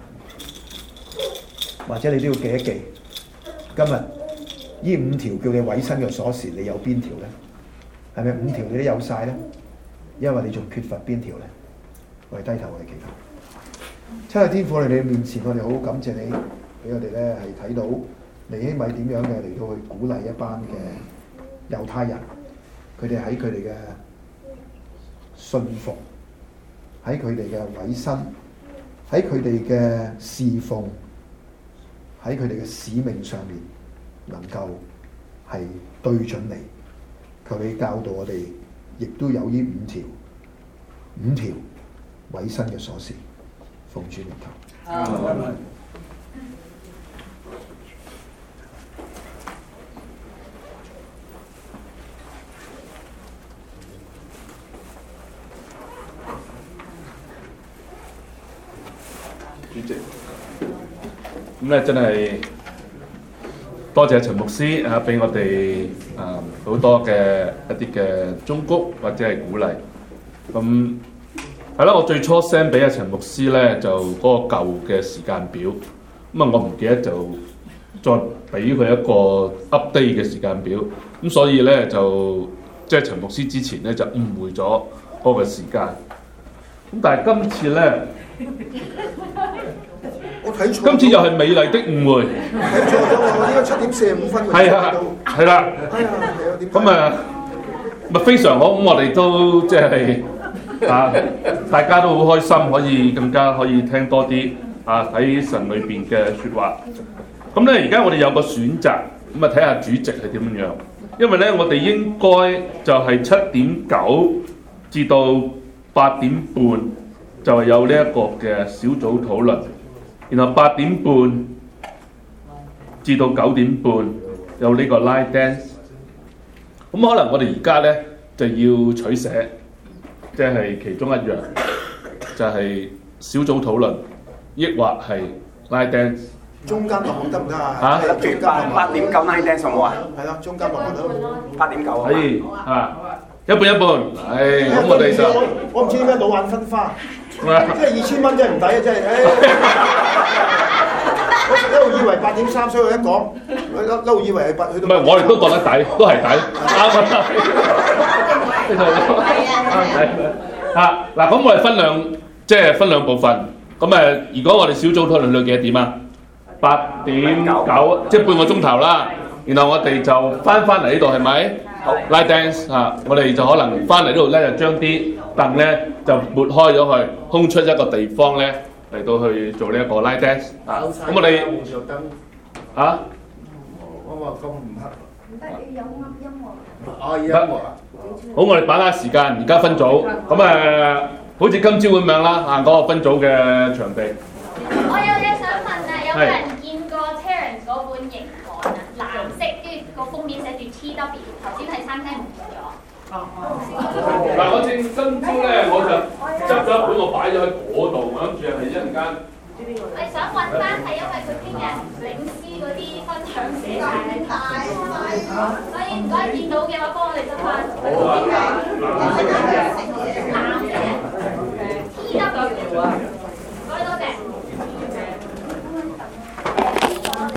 Speaker 2: 候，或者你都要記一記今日。呢5條叫你委身嘅鎖匙，你有邊條呢？係咪5條你都有晒呢？因為你仲缺乏邊條呢？我哋低頭我哋祈禱。親愛天父，我哋你面前，我哋好感謝你，俾我哋咧係睇到尼希米點樣嘅嚟到去鼓勵一班嘅猶太人，佢哋喺佢哋嘅信服，喺佢哋嘅委身，喺佢哋嘅侍奉，喺佢哋嘅使命上面。能夠係對準你，求你教導我哋，亦都有呢5條 5條委身嘅鎖匙，奉主名求。
Speaker 3: 主席，咁咧真係多謝陳牧師啊，俾我哋好多嘅一啲嘅忠告或者係鼓勵。咁係啦，我最初 send 俾阿陳牧師咧，就嗰個舊嘅時間表。咁啊，我唔記得就再俾佢一個 update 嘅時間表。咁所以咧就即係陳牧師之前咧就誤會咗嗰個時間。咁但係今次咧。
Speaker 2: 我睇錯，
Speaker 3: 今次又係美麗的誤會。
Speaker 2: 睇錯咗喎，我應該7:45
Speaker 3: 係啊，係啦。咁啊，咪非常好。咁我哋都即係大家都好開心，可以更加可以聽多啲喺神裏邊嘅説話。咁咧，而家我哋有個選擇，咁啊睇下主席係點樣。因為咧，我哋應該就係7:9至到8:30。就係有呢一個嘅小組討論，然後8:30至到9:30有呢個 line dance。咁可能我哋而家咧就要取捨，即係其中一樣，就係小組討論，抑或係 line dance。
Speaker 2: 中間落得唔得啊？
Speaker 4: 8點9 line dance 好唔好啊？
Speaker 2: 係咯，中間落都
Speaker 4: 8點9啊。
Speaker 3: 係一半一半。咁我哋就
Speaker 2: 我唔知點解老眼昏花。即係2000蚊真係唔抵啊！真係，我一路以為8.3，所以我一講，我一路以為係8去到。
Speaker 3: 唔係，我哋都覺得抵，都係抵，啱啊！嗱，咁我哋分兩部分。咁如果我哋小組討論到幾多點啊？8:9，即係半個鐘頭啦。然後我哋就翻嚟呢度係咪？好 ，line dance 我哋就可能翻嚟呢度咧，就將啲凳咧就撥開咗佢，空出一個地方咧嚟到去做呢一個 line dance 咁我哋
Speaker 2: 我話咁唔黑。
Speaker 5: 唔得，你有音樂。
Speaker 2: 哦，音樂啊！
Speaker 3: 好，我哋把握時間，而家分組。咁好似今朝咁樣啦，嗰個分組嘅場地。
Speaker 5: 我有嘢想問啊，有冇人見過 Terence 嗰本型刊啊？藍色，跟住個封面寫住 TW，頭先喺餐廳唔見咗。
Speaker 3: 嗱，我正今朝咧，我就執咗一本，我擺咗喺嗰度，我諗住係一陣間。
Speaker 5: 我想揾翻係因為佢聽日領詩嗰啲分享寫晒喺頭，所以唔該見到嘅話幫我哋執翻。